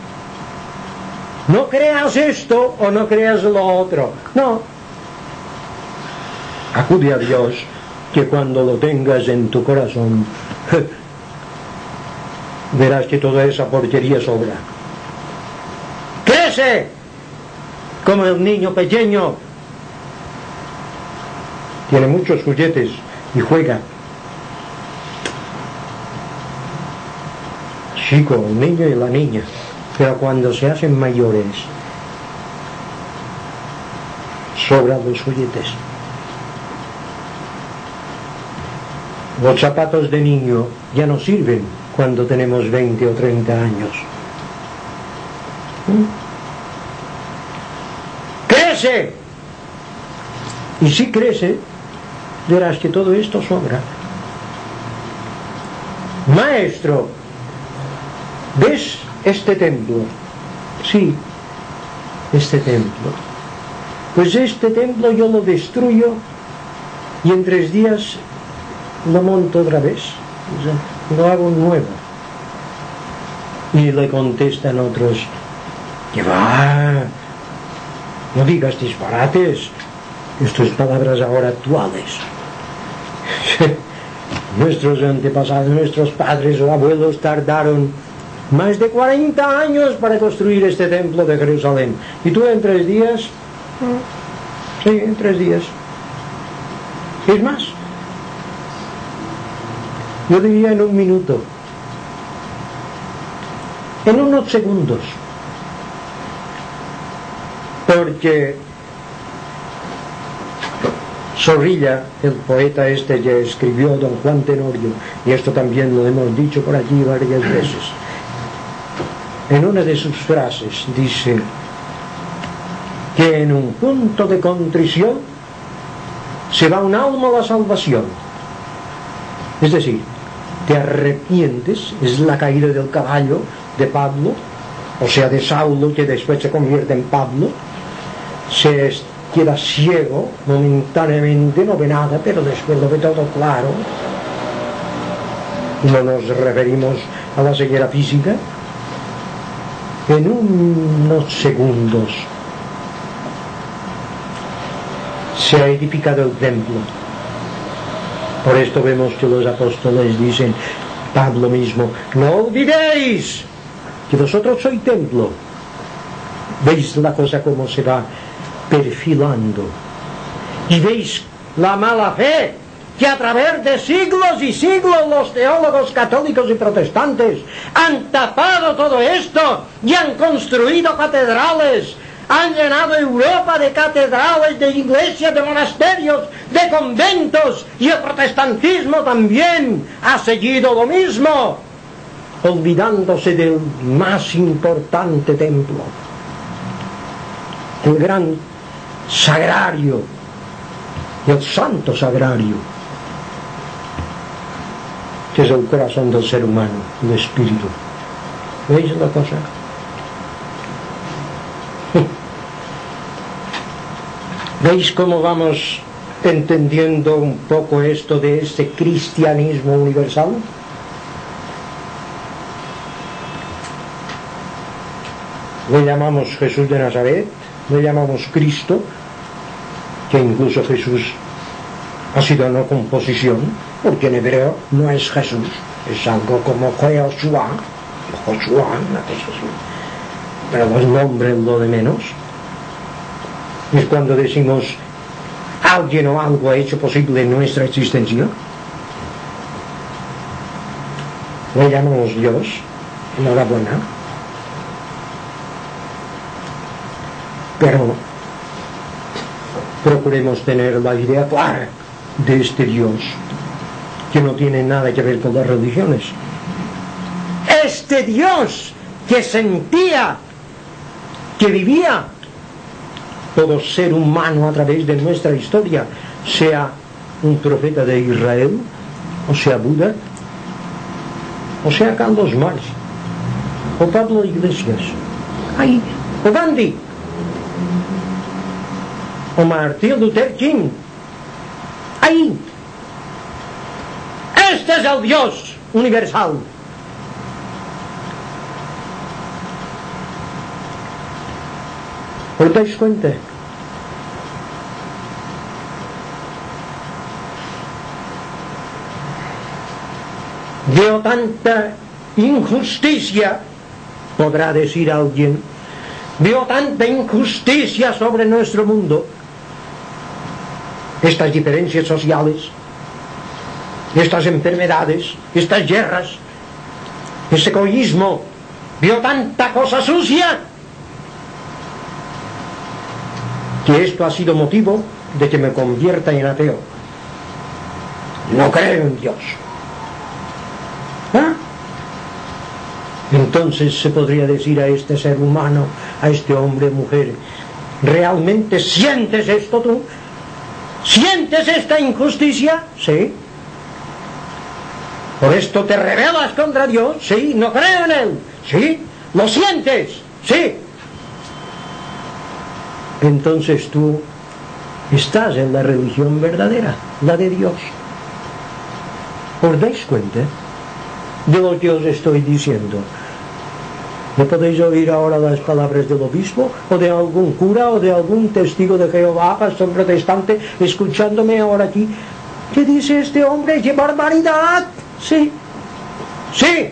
no creas esto o no creas lo otro. No, acude a Dios, que cuando lo tengas en tu corazón verás que toda esa porquería sobra. Crece como el niño pequeño, tiene muchos juguetes y juega. Chico, el niño y la niña, pero cuando se hacen mayores, sobran los juguetes. Los zapatos de niño ya no sirven cuando tenemos veinte o treinta años. ¿Mm? ¡Crece! Y si crece, verás que todo esto sobra. Maestro, ¿ves este templo? Sí, este templo. Pues este templo yo lo destruyo y en tres días lo monto otra vez, o sea, lo hago nuevo. Y le contestan otros: que va, no digas disparates, estas palabras ahora actuales. Nuestros antepasados, nuestros padres o abuelos tardaron más de cuarenta años para construir este templo de Jerusalén, y tú en tres días. Sí, en tres días. Es más, yo diría en un minuto, en unos segundos, porque Zorrilla, el poeta este que escribió Don Juan Tenorio, y esto también lo hemos dicho por aquí varias veces, en una de sus frases dice que en un punto de contrición se va un alma a la salvación. Es decir, te arrepientes, es la caída del caballo de Pablo, o sea de Saulo, que después se convierte en Pablo, se queda ciego momentáneamente, no ve nada, pero después lo ve todo claro. No nos referimos a la ceguera física. En unos segundos se ha edificado el templo. Por esto vemos que los apóstoles dicen, Pablo mismo: no olvidéis que vosotros sois templo. ¿Veis la cosa como se va perfilando? Y veis la mala fe que a través de siglos y siglos los teólogos católicos y protestantes han tapado todo esto y han construido catedrales, han llenado Europa de catedrales, de iglesias, de monasterios, de conventos, y el protestantismo también ha seguido lo mismo, olvidándose del más importante templo, el gran sagrario, el santo sagrario. que es el corazón del ser humano, el espíritu. ¿Veis la cosa? ¿Veis cómo vamos entendiendo un poco esto de este cristianismo universal? Le llamamos Jesús de Nazaret, le llamamos Cristo, que incluso Jesús ha sido una composición, porque en hebreo no es Jesús, es algo como Josué, Josué, una cosa así, pero los nombres lo de menos. Es cuando decimos alguien o algo ha hecho posible nuestra existencia. Le llamamos Dios, enhorabuena. Pero procuremos tener la idea clara de este Dios, que no tiene nada que ver con las religiones. Este Dios que sentía, que vivía todo ser humano a través de nuestra historia, sea un profeta de Israel, o sea Buda, o sea Carlos Marx, o Pablo Iglesias, ay, o Gandhi, o Martin Luther King. Ahí, este es el Dios universal. ¿Os dais cuenta? Veo tanta injusticia, podrá decir alguien, veo tanta injusticia sobre nuestro mundo, estas diferencias sociales, estas enfermedades, estas guerras, ese egoísmo, veo tanta cosa sucia, que esto ha sido motivo de que me convierta en ateo. No creo en Dios. ¿Ah? Entonces se podría decir a este ser humano, a este hombre o mujer, ¿realmente sientes esto tú? ¿Sientes esta injusticia? Sí. ¿Por esto te rebelas contra Dios? Sí. ¿No creo en Él? Sí. ¿Lo sientes? Sí. Entonces tú estás en la religión verdadera, la de Dios. ¿Os dais cuenta de lo que os estoy diciendo? ¿No podéis oír ahora las palabras del obispo, o de algún cura, o de algún testigo de Jehová, pastor protestante, escuchándome ahora aquí? ¿Qué dice este hombre? ¡Qué barbaridad! Sí, sí.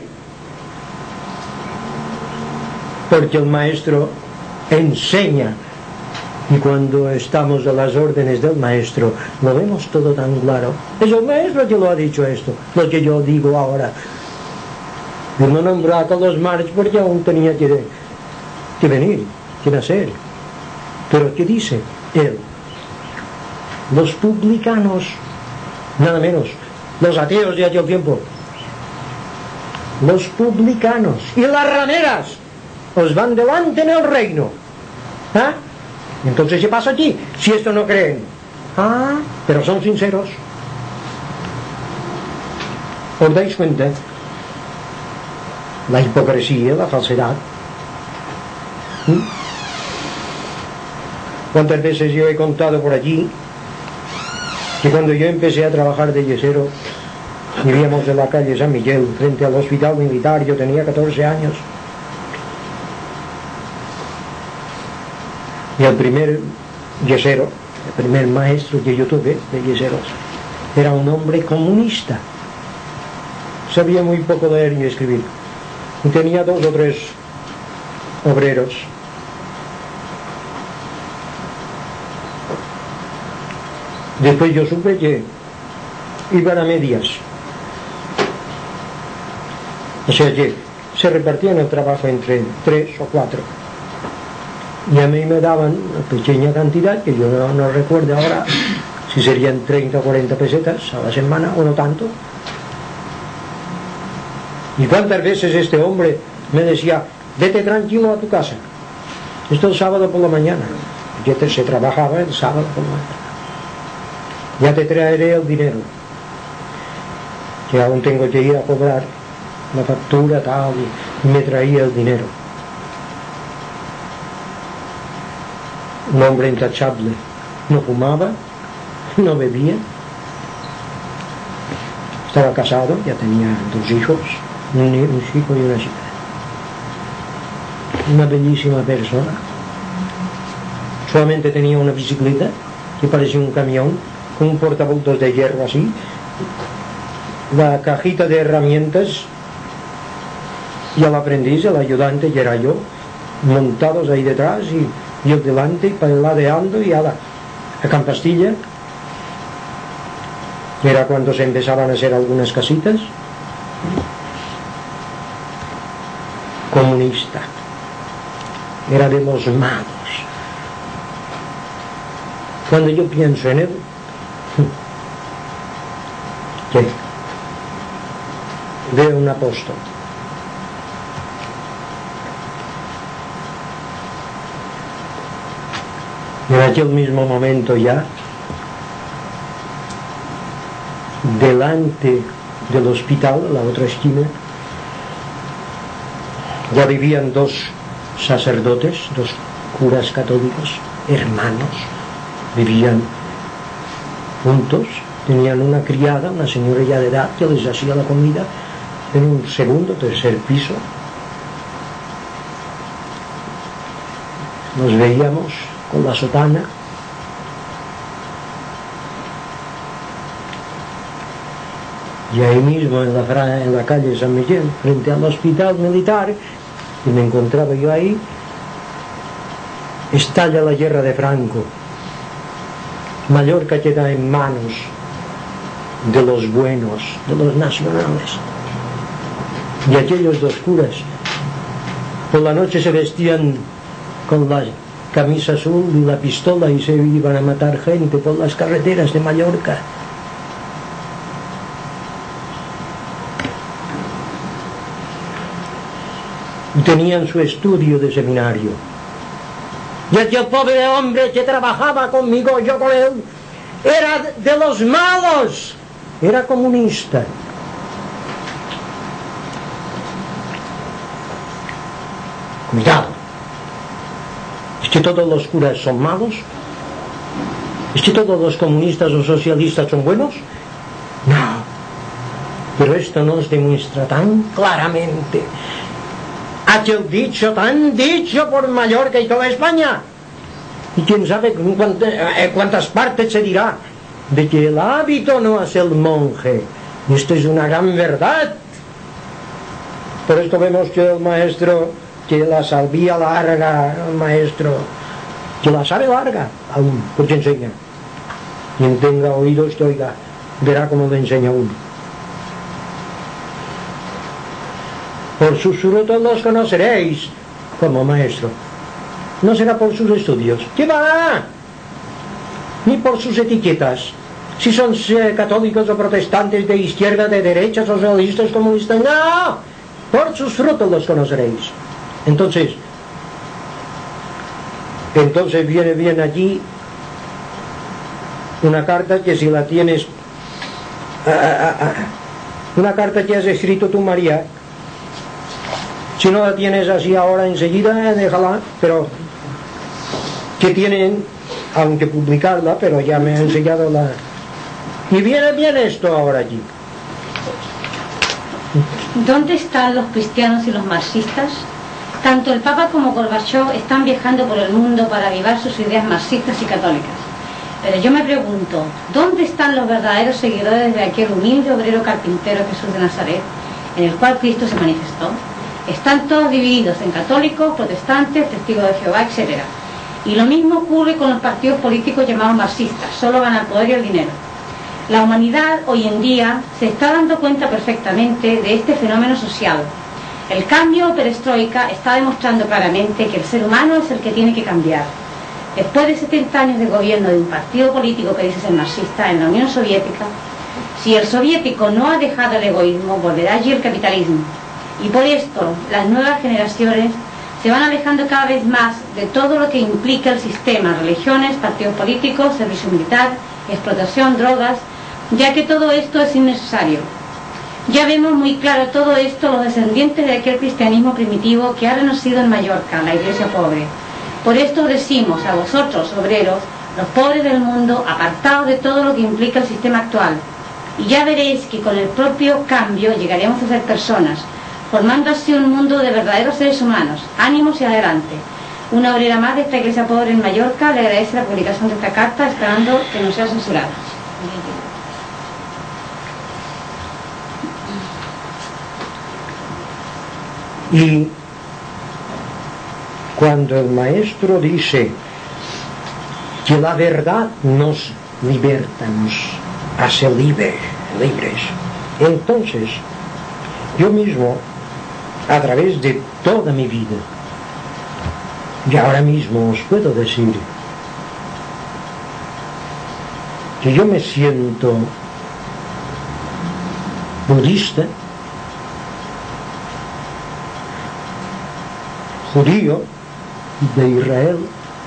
Porque el maestro enseña, y cuando estamos a las órdenes del maestro lo vemos todo tan claro. Es el maestro que lo ha dicho esto, lo que yo digo ahora. Yo no nombré a Carlos Marx porque aún tenía que, que venir, que nacer. Pero ¿qué dice él? Los publicanos, nada menos, los ateos de aquel tiempo, los publicanos y las rameras os van delante en el reino. ¿Ah? Entonces, ¿qué pasa aquí? Si esto no creen. Ah, pero son sinceros. ¿Os dais cuenta? La hipocresía, la falsedad. ¿Mm? ¿Cuántas veces yo he contado por allí que cuando yo empecé a trabajar de yesero, vivíamos en la calle San Miguel, frente al hospital militar, yo tenía catorce años? Y el primer yesero, el primer maestro que yo tuve de yeseros, era un hombre comunista. Sabía muy poco leer y escribir. Y tenía dos o tres obreros. Después yo supe que iban a medias. O sea que se repartían el trabajo entre tres o cuatro. Y a mí me daban una pequeña cantidad, que yo no, no recuerdo ahora si serían treinta o cuarenta pesetas a la semana o no tanto. ¿Y cuántas veces este hombre me decía, vete tranquilo a tu casa? Esto el sábado por la mañana. Ya te, se trabajaba el sábado por la mañana. Ya te traeré el dinero. que aún tengo que ir a cobrar la factura tal, y me traía el dinero. Un hombre intachable, no fumaba, no bebía, estaba casado, ya tenía dos hijos, un, un chico y una chica. Una bellísima persona. Solamente tenía una bicicleta que parecía un camión con un portabultos de hierro así, la cajita de herramientas y el aprendiz, el ayudante, que era yo, montados ahí detrás y yo delante, paladeando y a la a Campastilla, que era cuando se empezaban a hacer algunas casitas. Comunista, era de los malos. Cuando yo pienso en él, ¿qué? Veo un apóstol. En aquel mismo momento ya, delante del hospital, a la otra esquina, ya vivían dos sacerdotes, dos curas católicos, hermanos, vivían juntos, tenían una criada, una señora ya de edad, que les hacía la comida en un segundo, tercer piso. Nos veíamos con la sotana, y ahí mismo en la, en la calle San Miguel, frente al hospital militar, y me encontraba yo ahí, estalla la guerra de Franco. Mallorca queda en manos de los buenos, de los nacionales, y aquellos dos curas por la noche se vestían con la camisa azul y la pistola y se iban a matar gente por las carreteras de Mallorca. Y tenían su estudio de seminario. Y aquel pobre hombre que trabajaba conmigo, yo con él, era de los malos, era comunista. Cuidado. ¿Es que todos los curas son malos? ¿Es que todos los comunistas o socialistas son buenos? No. Pero esto nos demuestra tan claramente aquel dicho tan dicho por Mallorca y toda España, y quién sabe cuántas, cuántas partes se dirá, de que el hábito no hace el monje. Y esto es una gran verdad. Por esto vemos que el maestro, que la sabía larga, el maestro que la sabe larga aún, porque enseña. Quien tenga oídos que oiga, verá cómo le enseña uno. Por sus frutos los conoceréis, como maestro. No será por sus estudios. ¿Qué va? Ni por sus etiquetas. Si son eh, católicos o protestantes, de izquierda, de derecha, socialistas, comunistas. No. Por sus frutos los conoceréis. Entonces, entonces viene bien allí una carta que si la tienes, ah, ah, ah, una carta que has escrito tú, María. Si no la tienes así ahora enseguida, déjala, pero que tienen, aunque publicarla, pero ya me ha enseñado la... Y viene bien esto ahora allí. ¿Dónde están los cristianos y los marxistas? Tanto el Papa como Gorbachov están viajando por el mundo para avivar sus ideas marxistas y católicas. Pero yo me pregunto, ¿dónde están los verdaderos seguidores de aquel humilde obrero carpintero Jesús de Nazaret, en el cual Cristo se manifestó? Están todos divididos en católicos, protestantes, testigos de Jehová, etcétera. Y lo mismo ocurre con los partidos políticos llamados marxistas, solo van al poder y al dinero. La humanidad hoy en día se está dando cuenta perfectamente de este fenómeno social. El cambio perestroika está demostrando claramente que el ser humano es el que tiene que cambiar. Después de setenta años de gobierno de un partido político que dice ser marxista en la Unión Soviética, si el soviético no ha dejado el egoísmo, volverá allí el capitalismo. Y por esto, las nuevas generaciones se van alejando cada vez más de todo lo que implica el sistema, religiones, partidos políticos, servicio militar, explotación, drogas, ya que todo esto es innecesario. Ya vemos muy claro todo esto los descendientes de aquel cristianismo primitivo que ha renacido en Mallorca, la iglesia pobre. Por esto os decimos a vosotros, obreros, los pobres del mundo, apartados de todo lo que implica el sistema actual. Y ya veréis que con el propio cambio llegaremos a ser personas, formando así un mundo de verdaderos seres humanos. Ánimos y adelante. Una obrera más de esta iglesia pobre en Mallorca le agradece la publicación de esta carta, esperando que no sea censurada. Y cuando el maestro dice que la verdad nos liberta, nos hace libre, libres, entonces yo mismo, a través de toda mi vida, y ahora mismo os puedo decir que yo me siento budista, judío de Israel,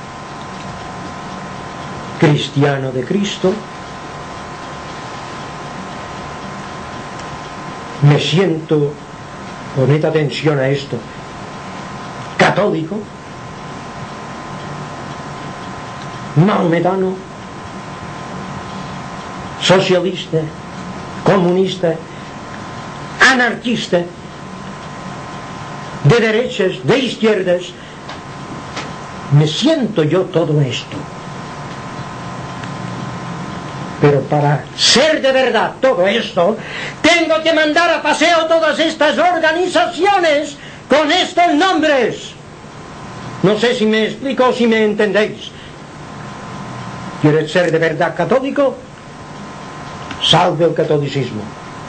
cristiano de Cristo, me siento, poned atención a esto, católico, maometano, socialista, comunista, anarquista, de derechas, de izquierdas. Me siento yo todo esto. Pero para ser de verdad todo esto, tengo que mandar a paseo todas estas organizaciones con estos nombres. No sé si me explico o si me entendéis. ¿Quieres ser de verdad católico? Salve el catolicismo.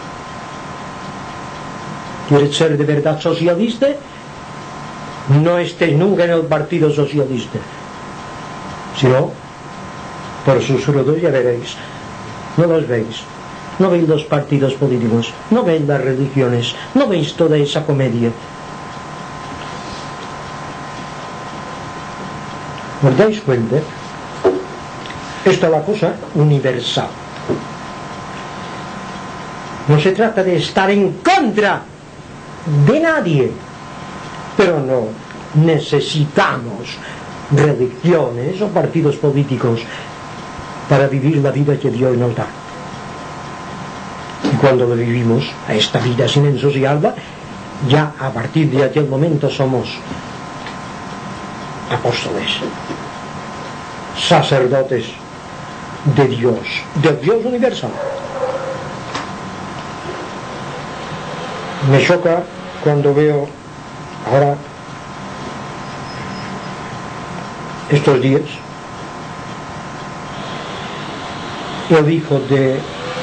¿Quieres ser de verdad socialista? No estés nunca en el Partido Socialista. Si no, por sus frutos ya veréis. No los veis. No veis los partidos políticos. No veis las religiones. No veis toda esa comedia. ¿Os dais cuenta? Esta es la cosa universal. No se trata de estar en contra de nadie, pero no necesitamos religiones o partidos políticos para vivir la vida que Dios nos da. Y cuando lo vivimos, a esta vida sin ensuciarla, ya a partir de aquel momento somos apóstoles, sacerdotes de Dios, del Dios universal. Me choca cuando veo ahora estos días el hijo de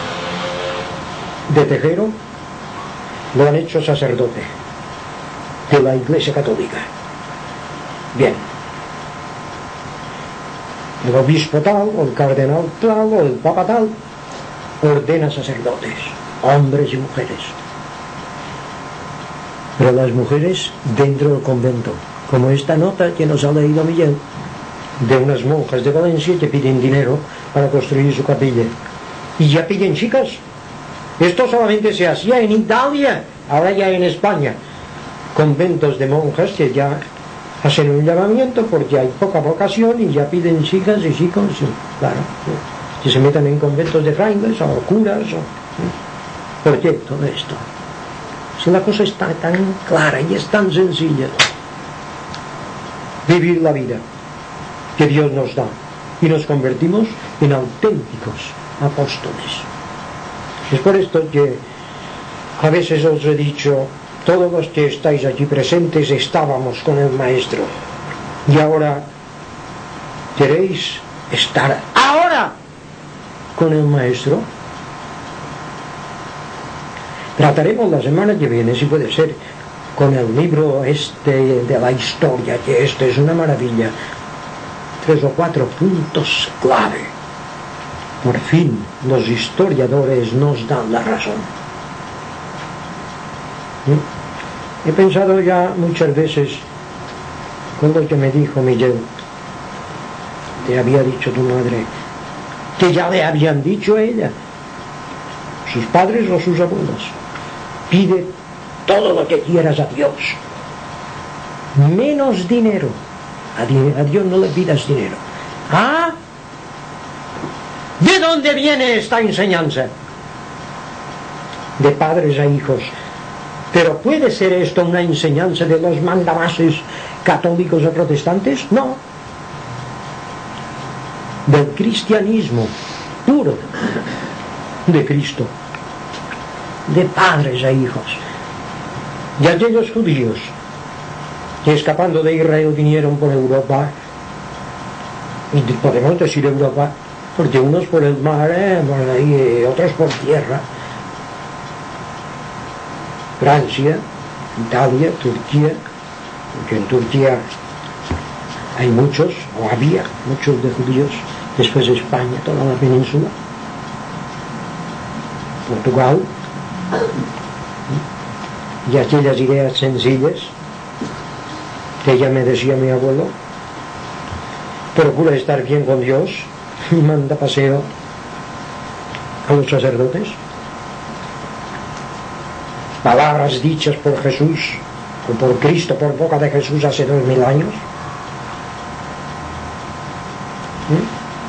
de Tejero lo han hecho sacerdote de la Iglesia Católica. Bien, el obispo tal o el cardenal tal o el papa tal ordena sacerdotes, hombres y mujeres. Pero las mujeres dentro del convento, como esta nota que nos ha leído Miguel, de unas monjas de Valencia que piden dinero para construir su capilla. Y ya piden chicas. Esto solamente se hacía en Italia, ahora ya en España. Conventos de monjas que ya hacen un llamamiento porque hay poca vocación y ya piden chicas y chicos, y, claro, que se metan en conventos de frailes o curas. O, ¿por qué todo esto? Si la cosa está tan clara y es tan sencilla, vivir la vida que Dios nos da y nos convertimos en auténticos apóstoles. Es por esto que a veces os he dicho, todos los que estáis aquí presentes estábamos con el Maestro y ahora queréis estar ahora con el Maestro. Trataremos la semana que viene, si puede ser, con el libro este de la historia, que este es una maravilla, tres o cuatro puntos clave. Por fin los historiadores nos dan la razón. ¿Mm? He pensado ya muchas veces con lo que me dijo Miguel, te había dicho tu madre, que ya le habían dicho a ella, sus padres o sus abuelos. Pide todo lo que quieras a Dios, menos dinero. A, di- a Dios no le pidas dinero. ¿Ah? ¿De dónde viene esta enseñanza? De padres a hijos. ¿Pero puede ser esto una enseñanza de los mandamases católicos o protestantes? No. Del cristianismo puro de Cristo, de padres a hijos. Y aquellos judíos que escapando de Israel vinieron por Europa, y podemos decir Europa porque unos por el mar, eh, por ahí, otros por tierra, Francia, Italia, Turquía, porque en Turquía hay muchos, o había muchos de judíos, después España, toda la península, Portugal, y aquellas ideas sencillas que ya me decía mi abuelo: procura estar bien con Dios, y manda paseo a los sacerdotes. Palabras dichas por Jesús o por Cristo por boca de Jesús hace dos mil años. ¿Mm?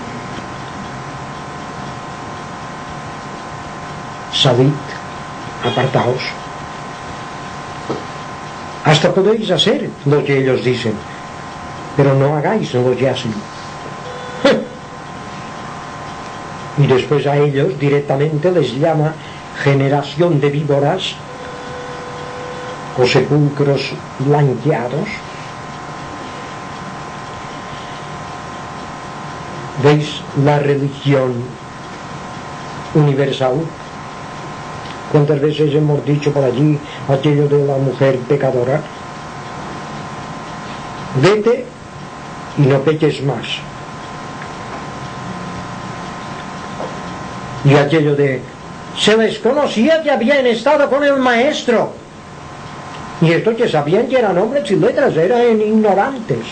Salid, apartaos. Hasta podéis hacer lo que ellos dicen, pero no hagáis lo que hacen. Y después a ellos directamente les llama generación de víboras o sepulcros blanqueados. ¿Veis la religión universal? ¿Cuántas veces hemos dicho por allí aquello de la mujer pecadora? Vete y no peques más. Y aquello de se les conocía que habían estado con el maestro, y estos que sabían que eran hombres sin letras eran ignorantes.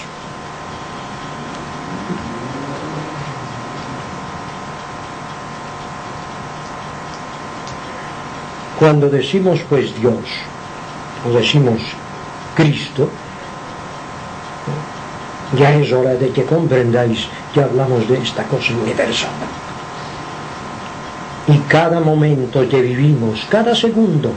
Cuando decimos pues Dios o decimos Cristo, ya es hora de que comprendáis que hablamos de esta cosa universal. Y cada momento que vivimos, cada segundo,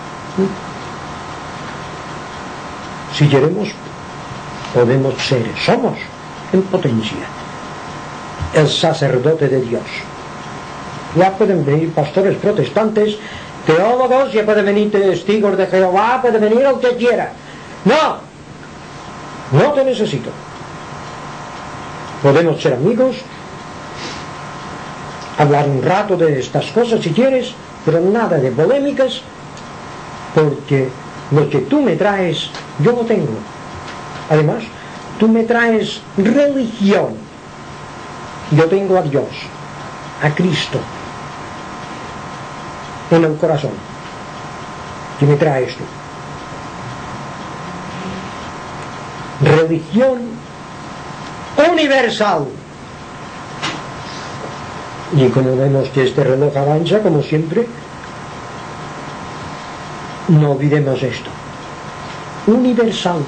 si queremos, podemos ser, somos en potencia el sacerdote de Dios. Ya pueden venir pastores protestantes, teólogos, ya pueden venir testigos de Jehová, puede venir el que quiera. No, no te necesito. Podemos ser amigos, hablar un rato de estas cosas si quieres, pero nada de polémicas, porque lo que tú me traes, yo lo tengo. Además, tú me traes religión, yo tengo a Dios, a Cristo, en el corazón. ¿Qué me traes tú? Religión universal. Y como vemos que este reloj avanza, como siempre, no olvidemos esto. Universal.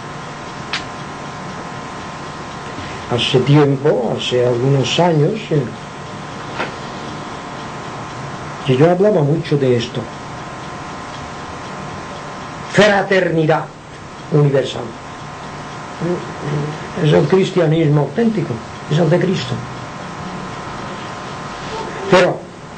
Hace tiempo, hace algunos años, eh, que yo hablaba mucho de esto. Fraternidad universal. Es el cristianismo auténtico, es el de Cristo. Pero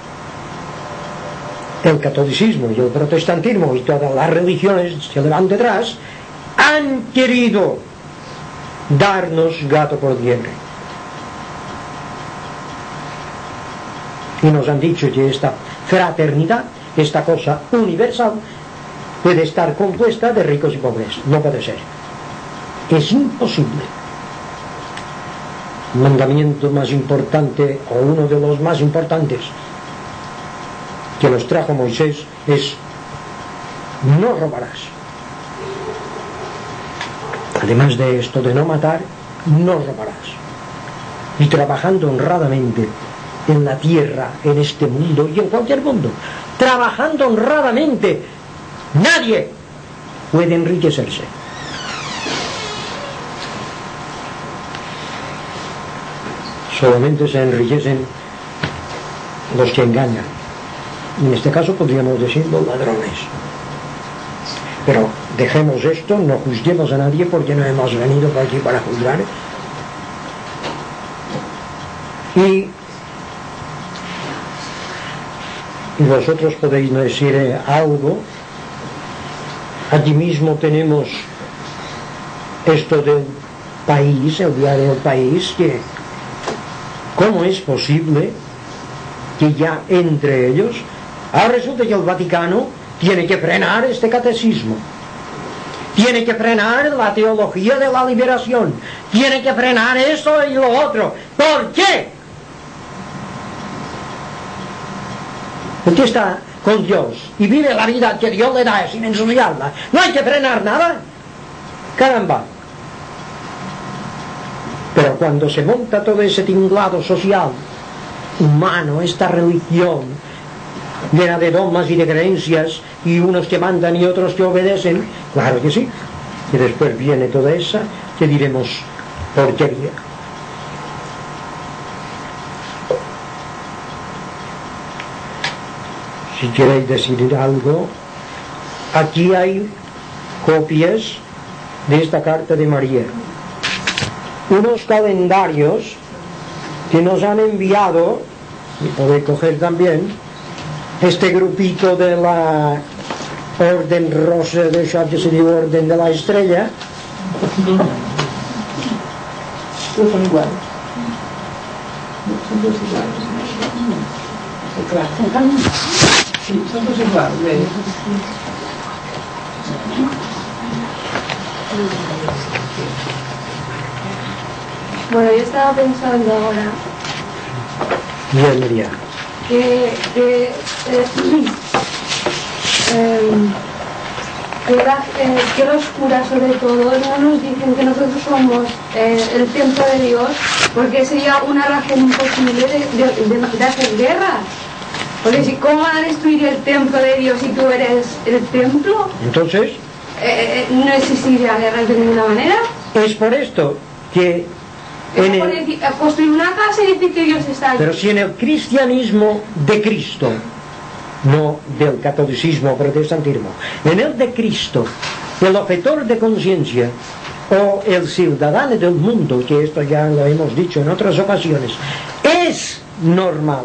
el catolicismo y el protestantismo y todas las religiones que le van detrás han querido darnos gato por liebre. Y nos han dicho que esta fraternidad, esta cosa universal, puede estar compuesta de ricos y pobres. No puede ser. Es imposible. El mandamiento más importante, o uno de los más importantes que nos trajo Moisés, es: no robarás. Además de esto de no matar, no robarás. Y trabajando honradamente en la tierra, en este mundo y en cualquier mundo, trabajando honradamente Nadie puede enriquecerse. Solamente se enriquecen los que engañan. En este caso podríamos decir los ladrones. Pero dejemos esto, no juzguemos a nadie porque no hemos venido por aquí para juzgar. Y, y vosotros podéis decir eh, algo. Aquí mismo tenemos esto del País, el diario El País, que ¿cómo es posible que ya entre ellos, ahora resulta que el Vaticano tiene que frenar este catecismo, tiene que frenar la teología de la liberación, tiene que frenar eso y lo otro? ¿Por qué? Porque está con Dios y vive la vida que Dios le da sin ensuciarla. No hay que frenar nada. Caramba. Pero cuando se monta todo ese tinglado social, humano, esta religión llena de dogmas y de creencias, y unos que mandan y otros que obedecen, claro que sí. Y después viene toda esa, que diremos, porquería. Si queréis decir algo, aquí hay copias de esta carta de María, unos calendarios que nos han enviado, y podéis coger también, este grupito de la Orden Rosa, de això que se diu Orden de la Estrella. Todos son iguales. Son todos iguales. Claro. Sí, son todos iguales. Bueno, yo estaba pensando ahora Bien, María. que, que, eh, eh, que, la, eh, que los curas sobre todo no nos dicen que nosotros somos eh, el templo de Dios, porque sería una razón imposible de, de, de, de hacer guerra. Porque si, ¿cómo van a destruir el templo de Dios si tú eres el templo? Entonces, Eh, no existiría guerra de ninguna manera. es por esto que en Es por el, decir, construir una casa y decir que Dios está allí. pero si en el cristianismo de Cristo, no del catolicismo protestantismo, en el de Cristo, el objetor de conciencia o el ciudadano del mundo, que esto ya lo hemos dicho en otras ocasiones, es normal.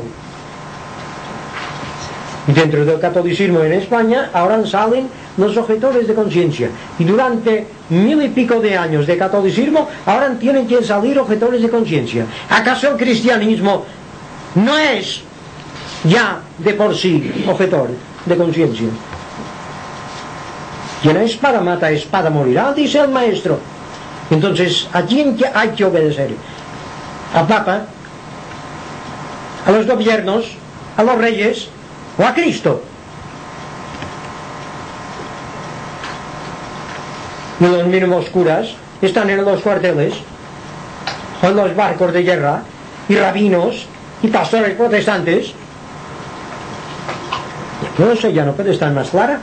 Dentro del catolicismo en España ahora salen los objetores de conciencia, y durante mil y pico de años de catolicismo ahora tienen que salir objetores de conciencia. ¿Acaso el cristianismo no es ya de por sí objetor de conciencia? Quien a espada mata, a espada morirá, dice el maestro. Entonces, ¿a quién hay que obedecer? ¿Al Papa? ¿A los gobiernos? ¿A los reyes? ¿O a Cristo? Y los mismos curas están en los cuarteles, o en los barcos de guerra, y rabinos, y pastores protestantes. No sé, ya no puede estar más clara.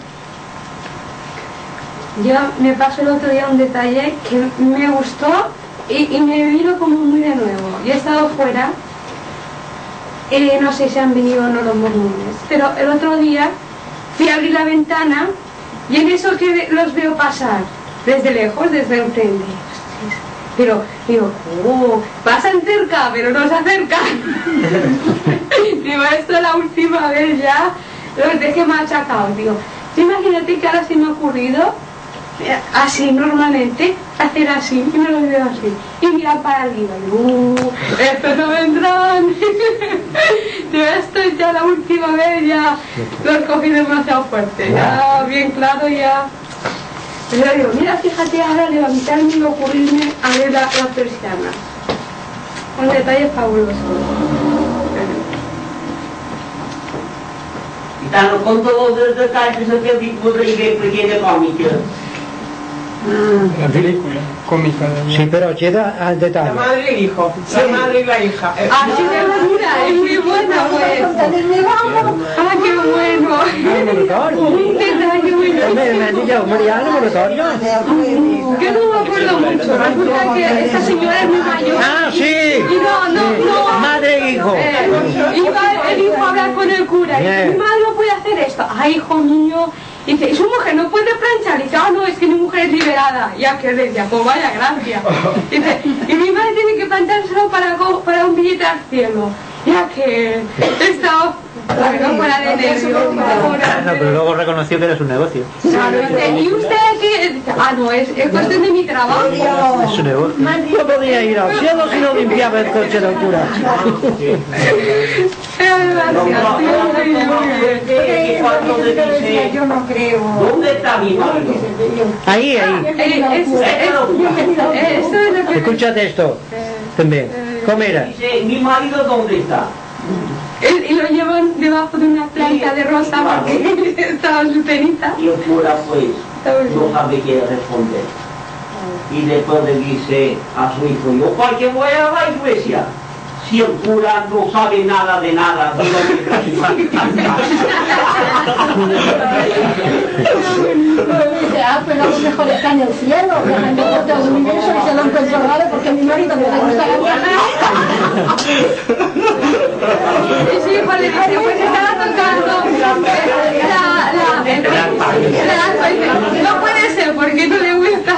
Yo me pasó el otro día un detalle que me gustó y, y me vino como muy de nuevo. Yo he estado fuera, eh, no sé si han venido o no los mormones, pero el otro día fui a abrir la ventana y en eso que los veo pasar desde lejos, desde el frente. Pero digo, oh, pasan cerca, pero no se acercan. Digo, esto es la última vez ya, los dejé machacados. Digo, imagínate que ahora se me ha ocurrido así normalmente, hacer así, y me lo veo así, y mirar para arriba, y uh, estos no vendrán. Digo, esto es ya la última vez, ya los cogí demasiado fuerte, ya bien claro, ya. Pero digo, mira, fíjate ahora levantarme y ocurrirme a ver la, la persiana. Un detalle fabuloso. I tant el conte dels detalls és aquell tipus de idea pequeña còmica. La película cómica de... Sí, pero queda al La detalle. madre y el hijo. La madre y la hija. Eh, Ah, sí, de verdura, es muy buena, pues. Ah, qué bueno. Un detalle muy Me, me bueno. han dicho, Mariano, moratorio. Yo no me acuerdo mucho. Resulta que esta señora es muy mayor. Ah, sí. Y no, no, no. Madre e hijo. Eh, iba el hijo a hablar con el cura y dice, Bien. mi madre no puede hacer esto. Ay, hijo mío. Y dice, ¿y su mujer no puede planchar? Y dice, ah, no, es que mi mujer es liberada. Ya que decía, pues vaya gracia. Y dice, y mi madre tiene que planchárselo para, go- para un billete al cielo. Ya que estaba, bueno, fuera de nervios. No, pero luego reconoció que era su negocio. Claro, dice, ¿y usted qué? Dice, ah, no, es, es cuestión de mi trabajo. Es su negocio. No podía ir al cielo si no limpiaba el coche del cura. Gracias, muy bien, muy bien. Yo no creo. ¿Dónde está mi marido? Ahí, ahí. Eh, es- es- eh, Esto es lo que... Escúchate esto. También. ¿Cómo era? Dice, ¿mi marido dónde está? Él- Y lo llevan debajo de una planta de rosa porque estaba solterita. Y el cura pues no sabe qué responder. Y después le dice a su hijo, yo para qué voy a la iglesia. Si el cura no sabe nada de nada, digo que Ah, pero a lo mejor está en el cielo, que me encuentra un universo y se lo encuentro raro porque a mi marido no le gusta la Y su hijo le dice, pues estaba tocando la, la, el, el arpa. Y dice, no puede ser porque no le gusta.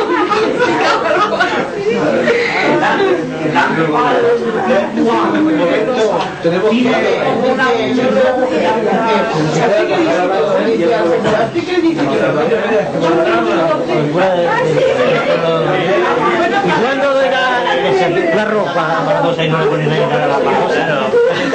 Tenemos ¿Y cuándo era la ropa? La cosa y no le ponen ahí nada a la cosa, no.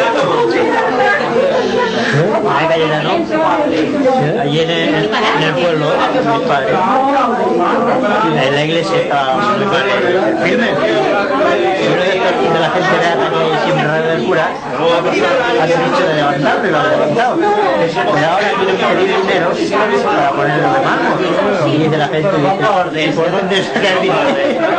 Ahí cayera, ¿no? Allí en el, en el pueblo, mis padres. En la iglesia estaba mi padre firme. Uno de estos de la gente de que siempre rara del cura, hace dicho de levantarlo y lo ha levantado. Pero ahora tiene que pedir dinero para ponerlo de mano. Y de la gente dice, ¿por dónde saca el dinero?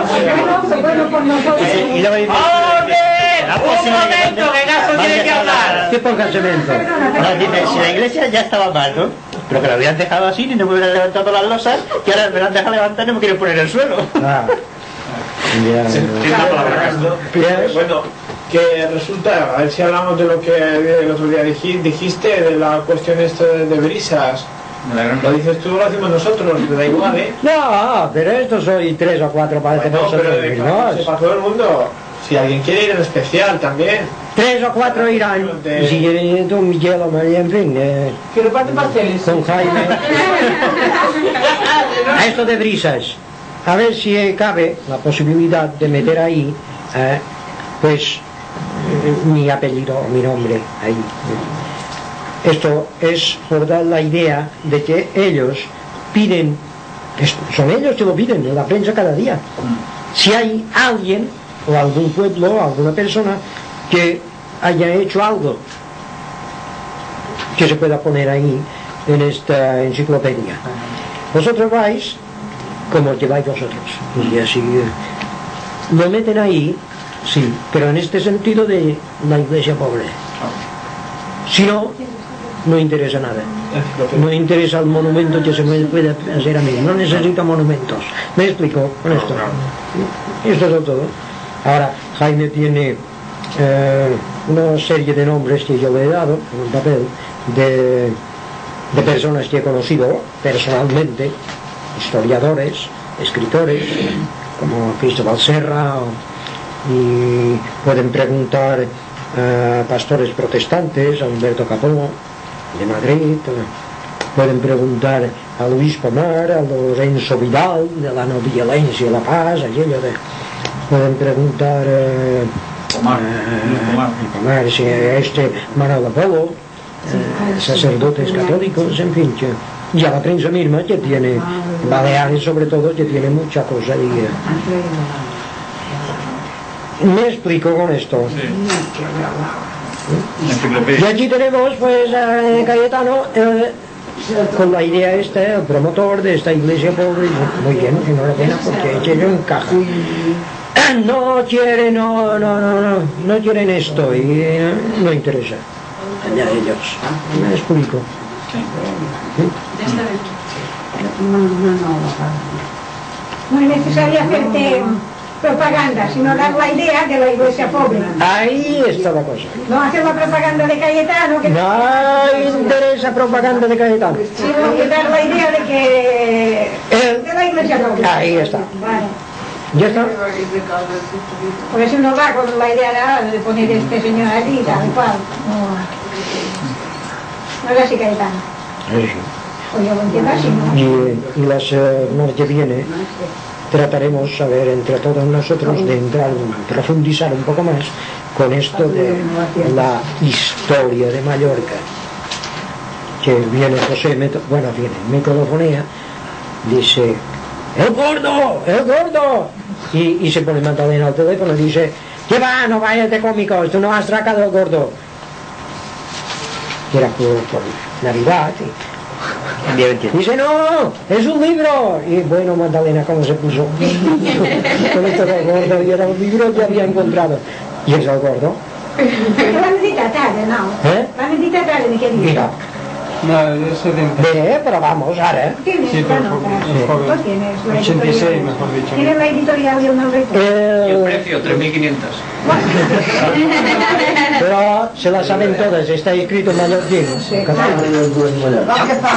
Y luego dice, un momento, que Gaso tiene que hablar. ¿Qué ponga cemento? No, dice, si la iglesia ya estaba mal, ¿no? Pero que lo habían dejado así, ni no me hubieran levantado las losas, que ahora me lo han dejado levantar y no me quieren poner el suelo. Ah. Ya, Eh, bueno, que resulta, a ver si hablamos de lo que el otro día dij- dijiste, de la cuestión esta de, de brisas. Lo dices tú, lo hacemos nosotros, te da igual, ¿eh? No, pero esto soy tres o cuatro para Bueno, pero de que no. para todo el mundo. Si alguien quiere ir en especial también. Tres o cuatro irán. Y si quieren tú, Miguel o María, en fin, eh, Que reparte pasteles. con Jaime. A esto de brisas. A ver si cabe la posibilidad de meter ahí, eh, pues, eh, mi apellido, mi nombre, ahí. Esto es por dar la idea de que ellos piden, es- son ellos que lo piden en la prensa cada día. Si hay alguien, o algún pueblo, o alguna persona, que haya hecho algo que se pueda poner ahí en esta enciclopedia. Vosotros vais como lleváis vosotros. Y así eh, lo meten ahí, sí, pero en este sentido de la iglesia pobre. Si no, no interesa nada. No interesa el monumento que se me puede hacer a mí. No necesito monumentos. ¿Me explico con esto? Esto es todo. Ahora, Jaime tiene eh, una serie de nombres que yo le he dado en un papel de, de personas que he conocido personalmente, historiadores, escritores, como Cristóbal Serra, o, y pueden preguntar a pastores protestantes, a Humberto Capó, de Madrid, pueden preguntar a Luis Pomar, a Lorenzo Vidal, de la no violencia y la paz, aquello de... Pueden preguntar eh, Pomar, eh, Pomar. Pomar, sí, a este Manuel Apolo, eh, sacerdotes católicos, en fin, que, y a la prensa misma, que tiene, Baleares sobre todo, que tiene mucha cosa y, eh, me explico con esto. Enciclopedia. Y aquí tenemos pues a Cayetano, eh, con la idea esta, el promotor de esta iglesia pobre, muy bien, enhorabuena, porque ellos encajan. No quieren, no, no, no, no, no quieren esto y no interesa a ellos. Me explico. No es necesario hacerte propaganda, sino dar la idea de la iglesia pobre. Ahí está la cosa. No hacer la propaganda de Cayetano. Que no interesa propaganda de Cayetano. Sino que dar la idea de que... El... de la iglesia pobre. Ahí está. Vale. ¿Ya está? Porque si uno va con la idea de, ah, de poner este señor allí, tal y cual. No es así, Cayetano. Sí. O yo lo entiendo así, ¿no? Y, y la semana que viene trataremos, a ver, entre todos nosotros, de entrar, profundizar un poco más con esto de la historia de Mallorca. Que viene José, me, bueno, viene, me telefonea, dice, ¡el gordo! ¡el gordo! Y, y se pone Magdalena al teléfono y dice, ¿qué va? No vayas de cómicos, tú no has sacado el gordo. Y era por, por Navidad. Y, dice, no, es un libro. Y bueno, Magdalena, ¿cómo se puso? Con esto del gordo, y era un libro que había encontrado. Y es el gordo. La necesita tarde, no. ¿Eh? La necesita tarde, ¿de qué dice? Mira. No, es setenta. Ve, pero vamos, ahora. ¿Tienes? Sí, Bueno, sí. ¿tú tienes? La ochenta y seis, editorial. mejor dicho. ¿Tienes la editorial y el nombre? El... el precio, tres mil quinientos. Pero se la saben todas, está escrito en mallorquín. Sí, claro. ¿Qué pasa?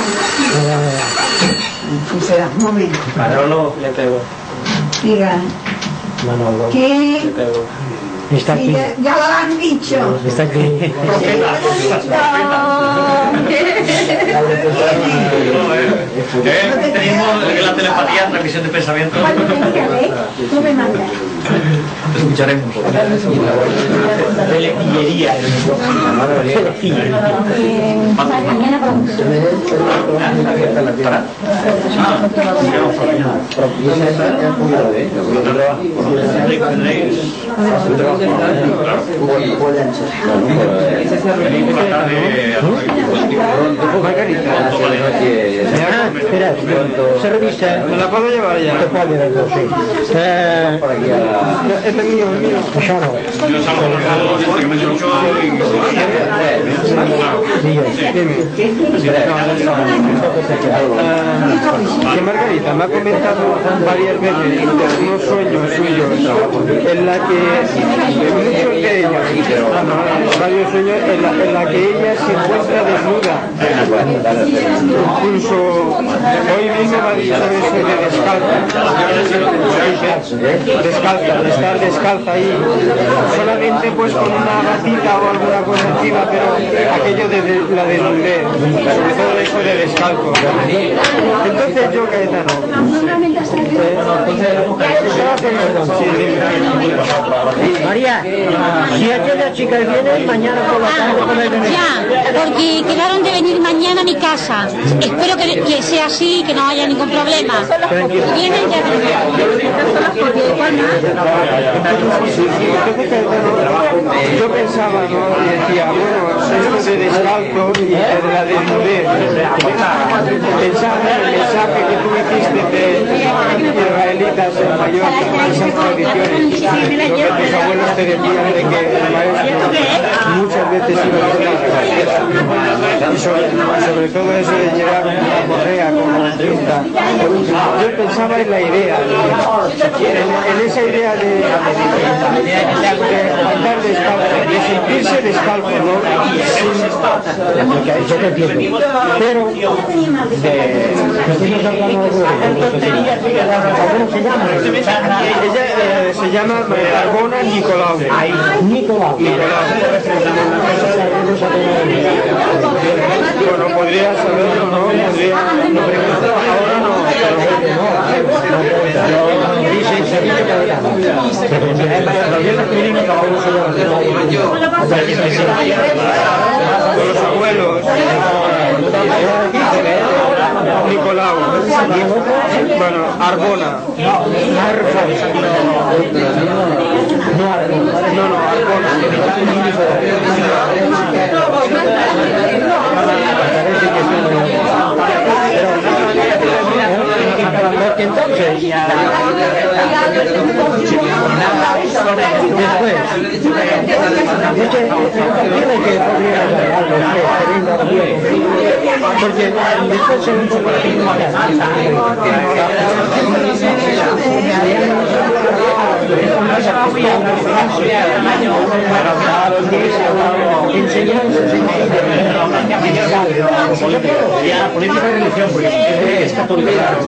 Un momento. Manolo le pegó. Diga. Manolo. ¿Qué? Le pegó. Está aquí. Ya, ya lo han dicho. Está aquí. Tenemos la telepatía, transmisión de pensamientos. Tú me mandas. Escucharemos. Telepillería. Mañana Espera, se revisa. ¿Me la puedo llevar ya? Te puedo llevar, sí. Eh, Este es mío, es mío. Yo no. Que Margarita me ha comentado varias veces unos sueños suyos en la que muchos de ellos, varios sueños en la, en la que ella se encuentra desnuda. Incluso hoy mismo me ha dicho eso de descalza, descalza, de estar descalza ahí, solamente pues con una batita o alguna cosa encima, pero aquello de, de la desnudez, sobre todo eso de descalzo. Entonces yo, Cayetano, María, si aquella chica viene mañana por la tarde con el bebé. Ya, porque quedaron de venir mañana a mi casa. Espero que, que sea así, que no haya ningún problema. Vienen ya. Yo pensaba, ¿no? Y decía, bueno, esto de descalzo y de la desnudez. Pensaba en el mensaje que tú hiciste de israelitas en Mallorca, esas tradiciones. Lo que tus abuelos te decían de que el maestro muchas veces iba a ser y sobre, sobre todo eso de llevar una correa con una cinta. Yo pensaba en la idea, en, en esa idea de, de andar descalzo, de sentirse descalzo, ¿no? Yo te entiendo. Pero ¿cómo se llama? Ella eh, se llama Arbona Nicolau. Nicolau. Nicolau. Bueno, podría saberlo, ¿no? Podría, no preguntar. Ahora no. Con los abuelos. Nicolau. Bueno, Arbona. No, no, Arbona. entonces, después, es que tiene que podría haber algo que venga bien, porque después se me puede política y religión, porque es católica.